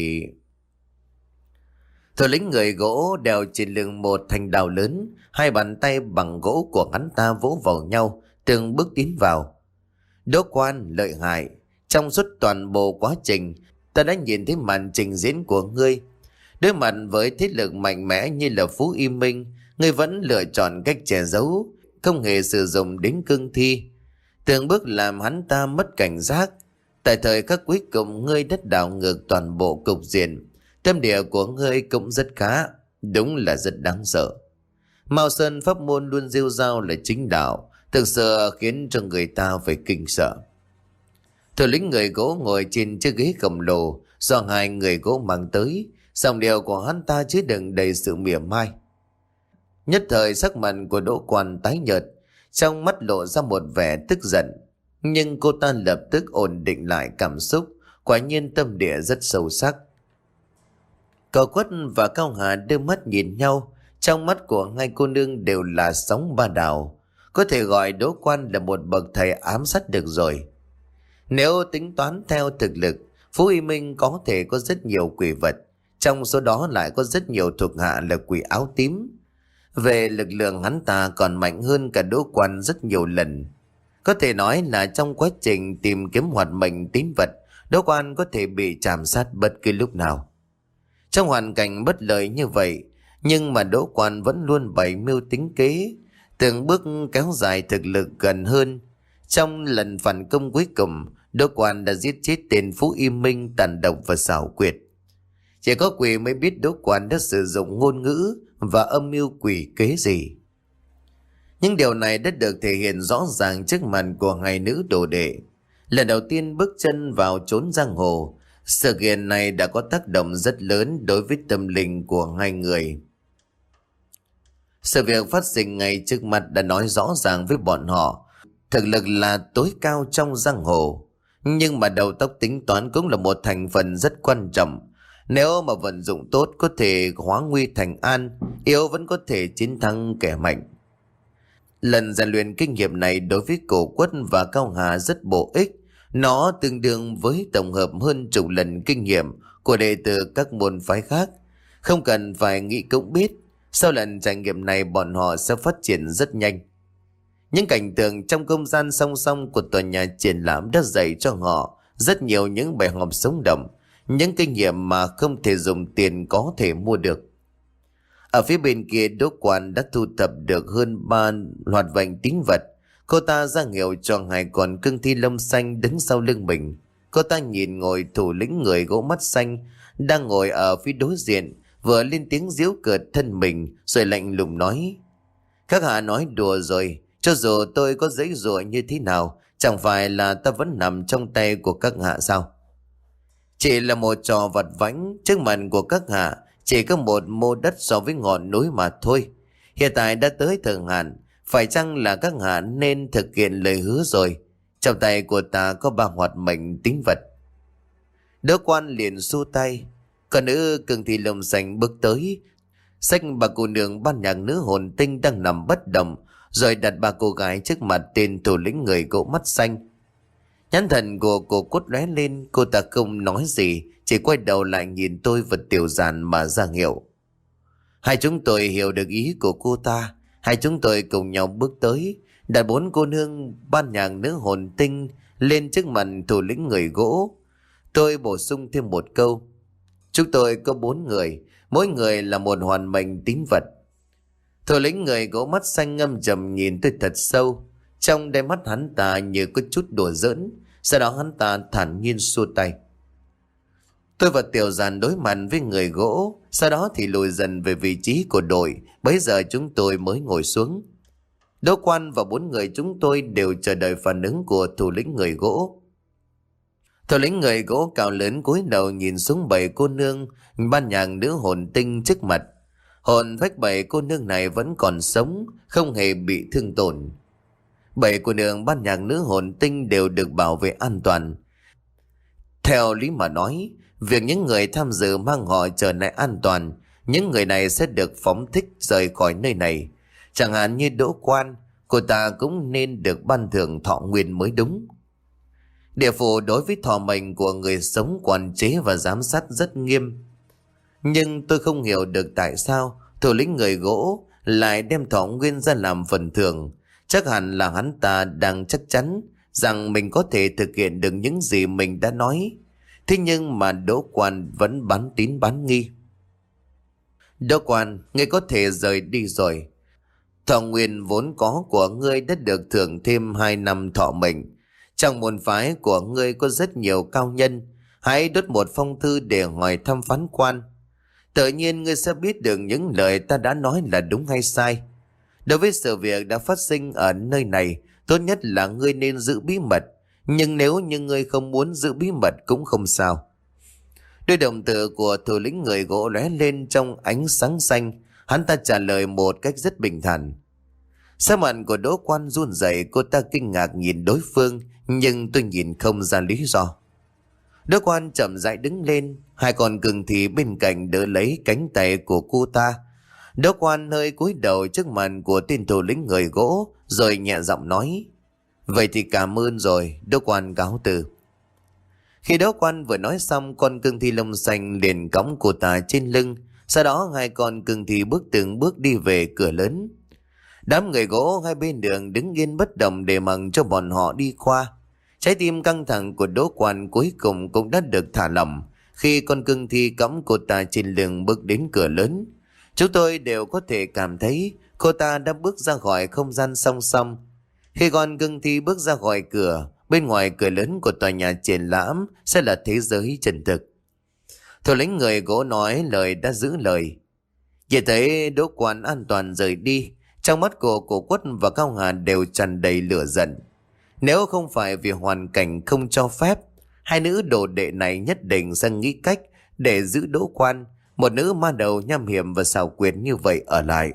Speaker 1: Thủ lĩnh người gỗ đeo trên lưng một thanh đao lớn, hai bàn tay bằng gỗ của hắn ta vỗ vào nhau, từng bước tiến vào. Đỗ Quan lợi hại, trong suốt toàn bộ quá trình, ta đã nhìn thấy màn trình diễn của ngươi. Đối mặt với thế lực mạnh mẽ như là Phú Y Minh, ngươi vẫn lựa chọn cách che giấu, không hề sử dụng đến cương thi, từng bước làm hắn ta mất cảnh giác. Tại thời khắc cuối cùng, ngươi đã đảo ngược toàn bộ cục diện. Tâm địa của ngươi cũng rất khá, đúng là rất đáng sợ. Mao Sơn pháp môn luôn rêu rao là chính đạo, thực sự khiến cho người ta phải kinh sợ. Thủ lĩnh người gỗ ngồi trên chiếc ghế khổng lồ do hai người gỗ mang tới, giọng điệu của hắn ta chứa đựng đầy sự mỉa mai. Nhất thời sắc mặt của Đỗ Quan tái nhợt, trong mắt lộ ra một vẻ tức giận, nhưng cô ta lập tức ổn định lại cảm xúc, quả nhiên tâm địa rất sâu sắc. Cậu Quất và Cao Hà đưa mắt nhìn nhau. Trong mắt của hai cô nương đều là sóng ba đảo. Có thể gọi Đỗ Quan là một bậc thầy ám sát được rồi. Nếu tính toán theo thực lực, Phú Y Minh có thể có rất nhiều quỷ vật. Trong số đó lại có rất nhiều thuộc hạ là quỷ áo tím. Về lực lượng hắn ta còn mạnh hơn cả Đỗ Quan rất nhiều lần. Có thể nói là trong quá trình tìm kiếm hoạt mệnh tín vật, Đỗ Quan có thể bị chạm sát bất cứ lúc nào. Trong hoàn cảnh bất lợi như vậy, nhưng mà Đỗ Quan vẫn luôn bày mưu tính kế, từng bước kéo dài thực lực gần hơn. Trong lần phản công cuối cùng, Đỗ Quan đã giết chết tên Phú Y Minh tàn độc và xảo quyệt. Chỉ có quỷ mới biết Đỗ Quan đã sử dụng ngôn ngữ và âm mưu quỷ kế gì. Nhưng điều này đã được thể hiện rõ ràng trước mặt của hai nữ đồ đệ. Lần đầu tiên bước chân vào chốn giang hồ, sự kiện này đã có tác động rất lớn đối với tâm linh của hai người. Sự việc phát sinh ngay trước mặt đã nói rõ ràng với bọn họ, thực lực là tối cao trong giang hồ. Nhưng mà đầu tóc tính toán cũng là một thành phần rất quan trọng. Nếu mà vận dụng tốt có thể hóa nguy thành an, yếu vẫn có thể chiến thắng kẻ mạnh. Lần rèn luyện kinh nghiệm này đối với Cổ Quất và Cao Hà rất bổ ích. Nó tương đương với tổng hợp hơn chục lần kinh nghiệm của đệ tử các môn phái khác. Không cần phải nghĩ cũng biết, sau lần trải nghiệm này bọn họ sẽ phát triển rất nhanh. Những cảnh tượng trong không gian song song của tòa nhà triển lãm đã dạy cho họ rất nhiều những bài học sống động, những kinh nghiệm mà không thể dùng tiền có thể mua được. Ở phía bên kia, Đỗ Quan đã thu thập được hơn ba loạt vành tín vật. Cô ta ra hiệu cho hai con cương thi lông xanh đứng sau lưng mình. Cô ta nhìn ngồi thủ lĩnh người gỗ mắt xanh đang ngồi ở phía đối diện, vừa lên tiếng giễu cợt thân mình rồi lạnh lùng nói: các hạ nói đùa rồi, cho dù tôi có giấy rủa như thế nào, chẳng phải là ta vẫn nằm trong tay của các hạ sao? Chỉ là một trò vặt vãnh, trước mặt của các hạ chỉ có một mô đất so với ngọn núi mà thôi. Hiện tại đã tới thời hạn, phải chăng là các hạ nên thực hiện lời hứa rồi? Trong tay của ta có ba hoạt mệnh tín vật. Đỗ Quan liền xua tay. Còn nữ cường thị lồng xanh bước tới, xách bà cô nương ban nhạc nữ hồn tinh đang nằm bất động, rồi đặt bà cô gái trước mặt tên thủ lĩnh người gỗ mắt xanh. Nhãn thần của cô cốt lóe lên, cô ta không nói gì, chỉ quay đầu lại nhìn tôi và Tiểu Giản mà ra hiệu. Hai chúng tôi hiểu được ý của cô ta. Hai chúng tôi cùng nhau bước tới, đặt bốn cô nương ban nhạc nữ hồn tinh lên trước mặt thủ lĩnh người gỗ. Tôi bổ sung thêm một câu: chúng tôi có bốn người, mỗi người là một hoàn mệnh tín vật. Thủ lĩnh người gỗ mắt xanh ngâm trầm nhìn tôi thật sâu. Trong đôi mắt hắn ta như có chút đùa giỡn. Sau đó hắn ta thản nhiên xua tay. Tôi và Tiểu Giản đối mặt với người gỗ, sau đó thì lùi dần về vị trí của đội. Bấy giờ chúng tôi mới ngồi xuống. Đỗ Quan và bốn người chúng tôi đều chờ đợi phản ứng của thủ lĩnh người gỗ. Thủ lĩnh người gỗ cao lớn cúi đầu nhìn xuống bảy cô nương ban nhạc nữ hồn tinh trước mặt. Hồn phách bảy cô nương này vẫn còn sống, không hề bị thương tổn. Bảy cô nương ban nhạc nữ hồn tinh đều được bảo vệ an toàn. Theo lý mà nói, việc những người tham dự mang họ trở lại an toàn, những người này sẽ được phóng thích rời khỏi nơi này. Chẳng hạn như Đỗ Quan, cô ta cũng nên được ban thưởng thọ nguyên mới đúng. Địa phủ đối với thọ mệnh của người sống quản chế và giám sát rất nghiêm. Nhưng tôi không hiểu được tại sao thủ lĩnh người gỗ lại đem thọ nguyên ra làm phần thưởng. Chắc hẳn là hắn ta đang chắc chắn rằng mình có thể thực hiện được những gì mình đã nói. Thế nhưng mà Đỗ Quan vẫn bán tín bán nghi. Đỗ Quan, ngươi có thể rời đi rồi. Thọ nguyên vốn có của ngươi đã được thưởng thêm hai năm thọ mệnh. Trong môn phái của ngươi có rất nhiều cao nhân. Hãy đốt một phong thư để hỏi thăm phán quan. Tự nhiên ngươi sẽ biết được những lời ta đã nói là đúng hay sai. Đối với sự việc đã phát sinh ở nơi này, tốt nhất là ngươi nên giữ bí mật. Nhưng nếu như ngươi không muốn giữ bí mật cũng không sao. Đôi đồng tử của thủ lĩnh người gỗ lóe lên trong ánh sáng xanh. Hắn ta trả lời một cách rất bình thản. Sắc mặt của Đỗ Quan run rẩy, cô ta kinh ngạc nhìn đối phương, nhưng tôi nhìn không ra lý do. Đỗ Quan chậm rãi đứng lên, Hai con cưng thì bên cạnh đỡ lấy cánh tay của cô ta. Đỗ Quan hơi cúi đầu trước mặt của tên thủ lĩnh người gỗ, rồi nhẹ giọng nói: Vậy thì cảm ơn rồi, Đỗ Quan cáo từ. Khi Đỗ Quan vừa nói xong, con cưng thi lông xanh liền cõng cô ta trên lưng. Sau đó hai con cưng thi bước từng bước đi về cửa lớn. Đám người gỗ hai bên đường đứng yên bất động để mặc cho bọn họ đi qua. Trái tim căng thẳng của Đỗ Quan cuối cùng cũng đã được thả lỏng khi con cưng thi cõng cô ta trên lưng bước đến cửa lớn. Chúng tôi đều có thể cảm thấy cô ta đã bước ra khỏi không gian song song. Khi con cưng thi bước ra khỏi cửa, bên ngoài cửa lớn của tòa nhà triển lãm sẽ là thế giới chân thực. Thủ lĩnh người gỗ nói lời đã giữ lời. Chỉ thấy Đỗ Quan an toàn rời đi, trong mắt của Cổ Quất và Cao Hà đều tràn đầy lửa giận. Nếu không phải vì hoàn cảnh không cho phép, hai nữ đồ đệ này nhất định sẽ nghĩ cách để giữ Đỗ Quan, một nữ ma đầu nham hiểm và xảo quyệt như vậy, ở lại.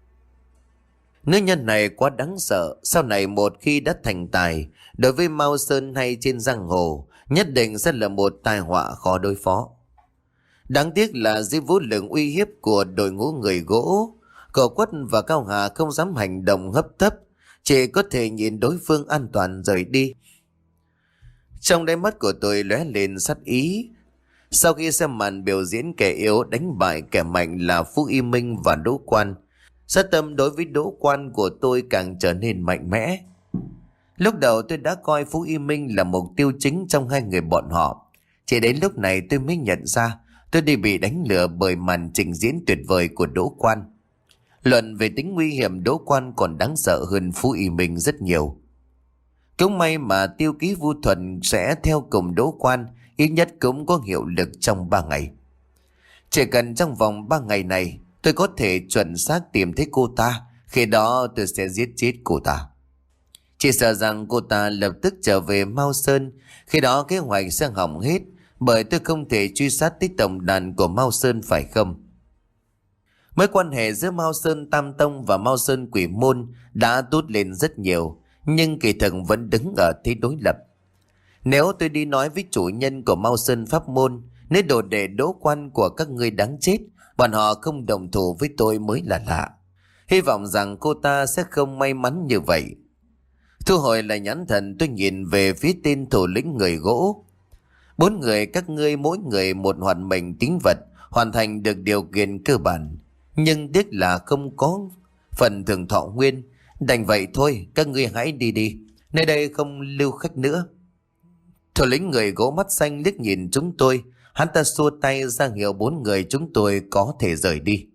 Speaker 1: Nữ nhân này quá đáng sợ, sau này một khi đã thành tài, đối với Mao Sơn hay trên giang hồ, nhất định sẽ là một tai họa khó đối phó. Đáng tiếc là dưới vũ lực uy hiếp của đội ngũ người gỗ, Cổ Quất và Cao Hà không dám hành động hấp tấp, chỉ có thể nhìn đối phương an toàn rời đi. Trong đáy mắt của tôi lóe lên sát ý. Sau khi xem màn biểu diễn kẻ yếu đánh bại kẻ mạnh là Phú Y Minh và Đỗ Quan, sát tâm đối với Đỗ Quan của tôi càng trở nên mạnh mẽ. Lúc đầu tôi đã coi Phú Y Minh là mục tiêu chính trong hai người bọn họ. Chỉ đến lúc này tôi mới nhận ra tôi đi bị đánh lừa bởi màn trình diễn tuyệt vời của Đỗ Quan. Luận về tính nguy hiểm, Đỗ Quan còn đáng sợ hơn Phú Y Minh rất nhiều. Cũng may mà tiêu ký Vu Thuần sẽ theo cùng Đỗ Quan, ít nhất cũng có hiệu lực trong ba ngày. Chỉ cần trong vòng ba ngày này tôi có thể chuẩn xác tìm thấy cô ta, khi đó tôi sẽ giết chết cô ta. Chỉ sợ rằng cô ta lập tức trở về Mao Sơn, khi đó kế hoạch sẽ hỏng hết, bởi tôi không thể truy sát tới tổng đàn của Mao Sơn, phải không? Mối quan hệ giữa Mao Sơn Tam Tông và Mao Sơn Quỷ Môn đã tốt lên rất nhiều, nhưng kỳ thực vẫn đứng ở thế đối lập. Nếu tôi đi nói với chủ nhân của Mao Sơn Pháp Môn, nếu đồ đệ Đỗ Quan của các ngươi đáng chết, bọn họ không đồng thủ với tôi mới là lạ. Hy vọng rằng cô ta sẽ không may mắn như vậy. Thu hồi lại nhãn thần, tôi nhìn về phía tên thủ lĩnh người gỗ. Bốn người các ngươi mỗi người một hoàn mệnh tính vật, hoàn thành được điều kiện cơ bản, nhưng tiếc là không có phần thưởng thọ nguyên. Đành vậy thôi, các ngươi hãy đi đi, nơi đây không lưu khách nữa. Thủ lĩnh người gỗ mắt xanh liếc nhìn chúng tôi, hắn ta xua tay ra hiệu bốn người chúng tôi có thể rời đi.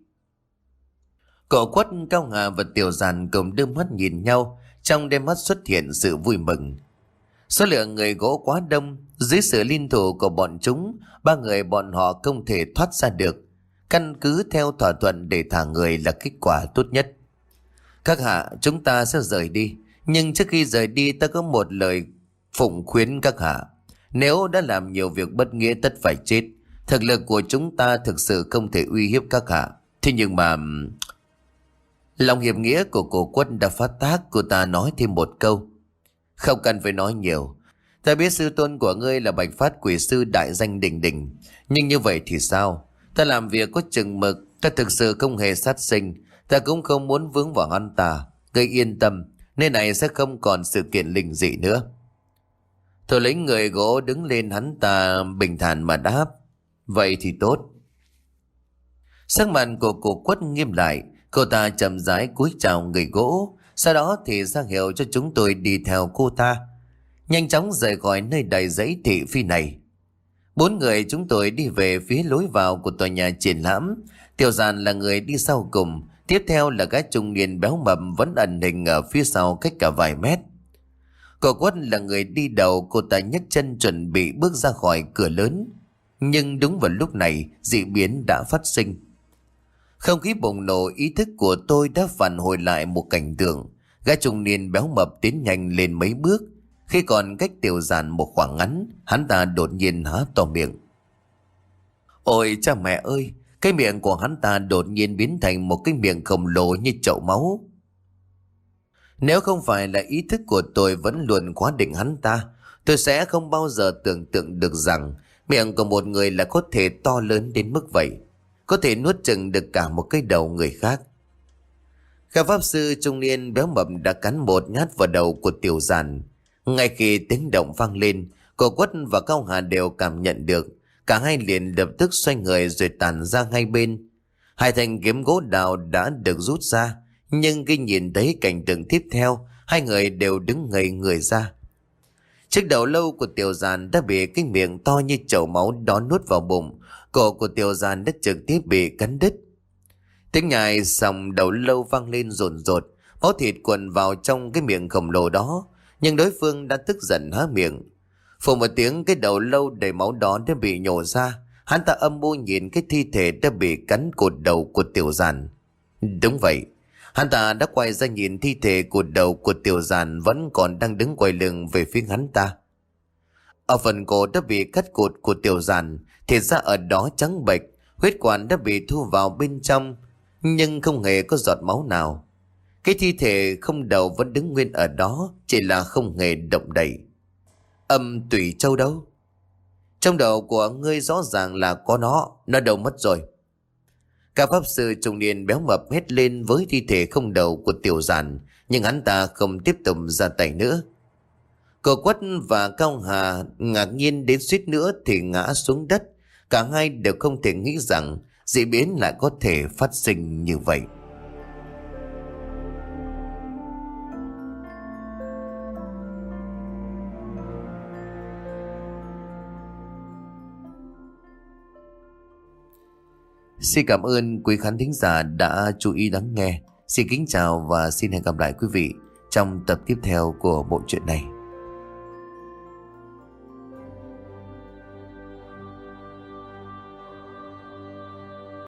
Speaker 1: Cổ Quất, Cao Hà và Tiểu Giàn cùng đưa mắt nhìn nhau, trong đôi mắt xuất hiện sự vui mừng. Số lượng người gỗ quá đông, dưới sự liên thủ của bọn chúng, ba người bọn họ không thể thoát ra được. Căn cứ theo thỏa thuận để thả người là kết quả tốt nhất. Các hạ, chúng ta sẽ rời đi, nhưng trước khi rời đi ta có một lời phụng khuyến các hạ. Nếu đã làm nhiều việc bất nghĩa tất phải chết. Thực lực của chúng ta thực sự không thể uy hiếp các hạ. Thế nhưng mà... Lòng hiệp nghĩa của Cổ Quất đã phát tác, cô ta nói thêm một câu. Không cần phải nói nhiều. Ta biết sư tôn của ngươi là Bạch Phát Quỷ Sư đại danh đỉnh đỉnh, nhưng như vậy thì sao? Ta làm việc có chừng mực, ta thực sự không hề sát sinh, ta cũng không muốn vướng vào hắn ta. Ngươi yên tâm, nơi này sẽ không còn sự kiện linh dị nữa. Thủ lĩnh người gỗ đứng lên, hắn ta bình thản mà đáp. Vậy thì tốt. Sắc mặt của Cổ Quất nghiêm lại, cô ta chậm rãi cúi chào người gỗ, sau đó thì ra hiệu cho chúng tôi đi theo cô ta, nhanh chóng rời khỏi nơi đầy giấy thị phi này. Bốn người chúng tôi đi về phía lối vào của tòa nhà triển lãm. Tiểu Giàn là người đi sau cùng, tiếp theo là gái trung niên béo mập vẫn ẩn hình ở phía sau cách cả vài mét. Cổ Quất là người đi đầu, cô ta nhấc chân chuẩn bị bước ra khỏi cửa lớn, nhưng đúng vào lúc này dị biến đã phát sinh. Không khí bùng nổ, ý thức của tôi đã phản hồi lại một cảnh tượng. Gã trung niên béo mập tiến nhanh lên mấy bước, khi còn cách Tiểu Giàn một khoảng ngắn, hắn ta đột nhiên há to miệng. Ôi cha mẹ ơi, cái miệng của hắn ta đột nhiên biến thành một cái miệng khổng lồ như chậu máu. Nếu không phải là ý thức của tôi vẫn luôn khóa định hắn ta, tôi sẽ không bao giờ tưởng tượng được rằng Miệng của một người là có thể to lớn đến mức vậy, có thể nuốt chừng được cả một cái đầu người khác. Các pháp sư trung niên béo mập đã cắn một nhát vào đầu của Tiểu Giản. Ngay khi tiếng động vang lên, cô Quất và Cao Hà đều cảm nhận được. Cả hai liền lập tức xoay người rồi tản ra hai bên. Hai thanh kiếm gỗ đào đã được rút ra, nhưng khi nhìn thấy cảnh tượng tiếp theo, hai người đều đứng ngây người ra. Chiếc đầu lâu của Tiểu Giản đã bị cái miệng to như chậu máu đó nuốt vào bụng. Cổ của Tiểu Giản đã trực tiếp bị cắn đứt. Tiếng nhai xong đầu lâu vang lên rồn rột, máu thịt cuồn vào trong cái miệng khổng lồ đó. Nhưng đối phương đã tức giận há miệng. Phù một tiếng, cái đầu lâu đầy máu đó đã bị nhổ ra. Hắn ta âm u nhìn cái thi thể đã bị cắn cột đầu của Tiểu Giản. Đúng vậy, hắn ta đã quay ra nhìn thi thể cột đầu của Tiểu Giản vẫn còn đang đứng quay lưng về phía hắn ta. Ở phần cổ đã bị cắt cột của Tiểu Giản, thịt da ở đó trắng bệch, huyết quản đã bị thu vào bên trong, nhưng không hề có giọt máu nào. Cái thi thể không đầu vẫn đứng nguyên ở đó, chỉ là không hề động đậy. Âm Tủy Châu đâu? Trong đầu của ngươi rõ ràng là có nó, nó đâu mất rồi? Các pháp sư trung niên béo mập hét lên với thi thể không đầu của Tiểu Giản, nhưng hắn ta không tiếp tục ra tay nữa. Cô Quất và Cao Hà ngạc nhiên đến suýt nữa thì ngã xuống đất. Cả hai đều không thể nghĩ rằng dị biến lại có thể phát sinh như vậy. Xin cảm ơn quý khán thính giả đã chú ý lắng nghe. Xin kính chào và xin hẹn gặp lại quý vị trong tập tiếp theo của bộ truyện này.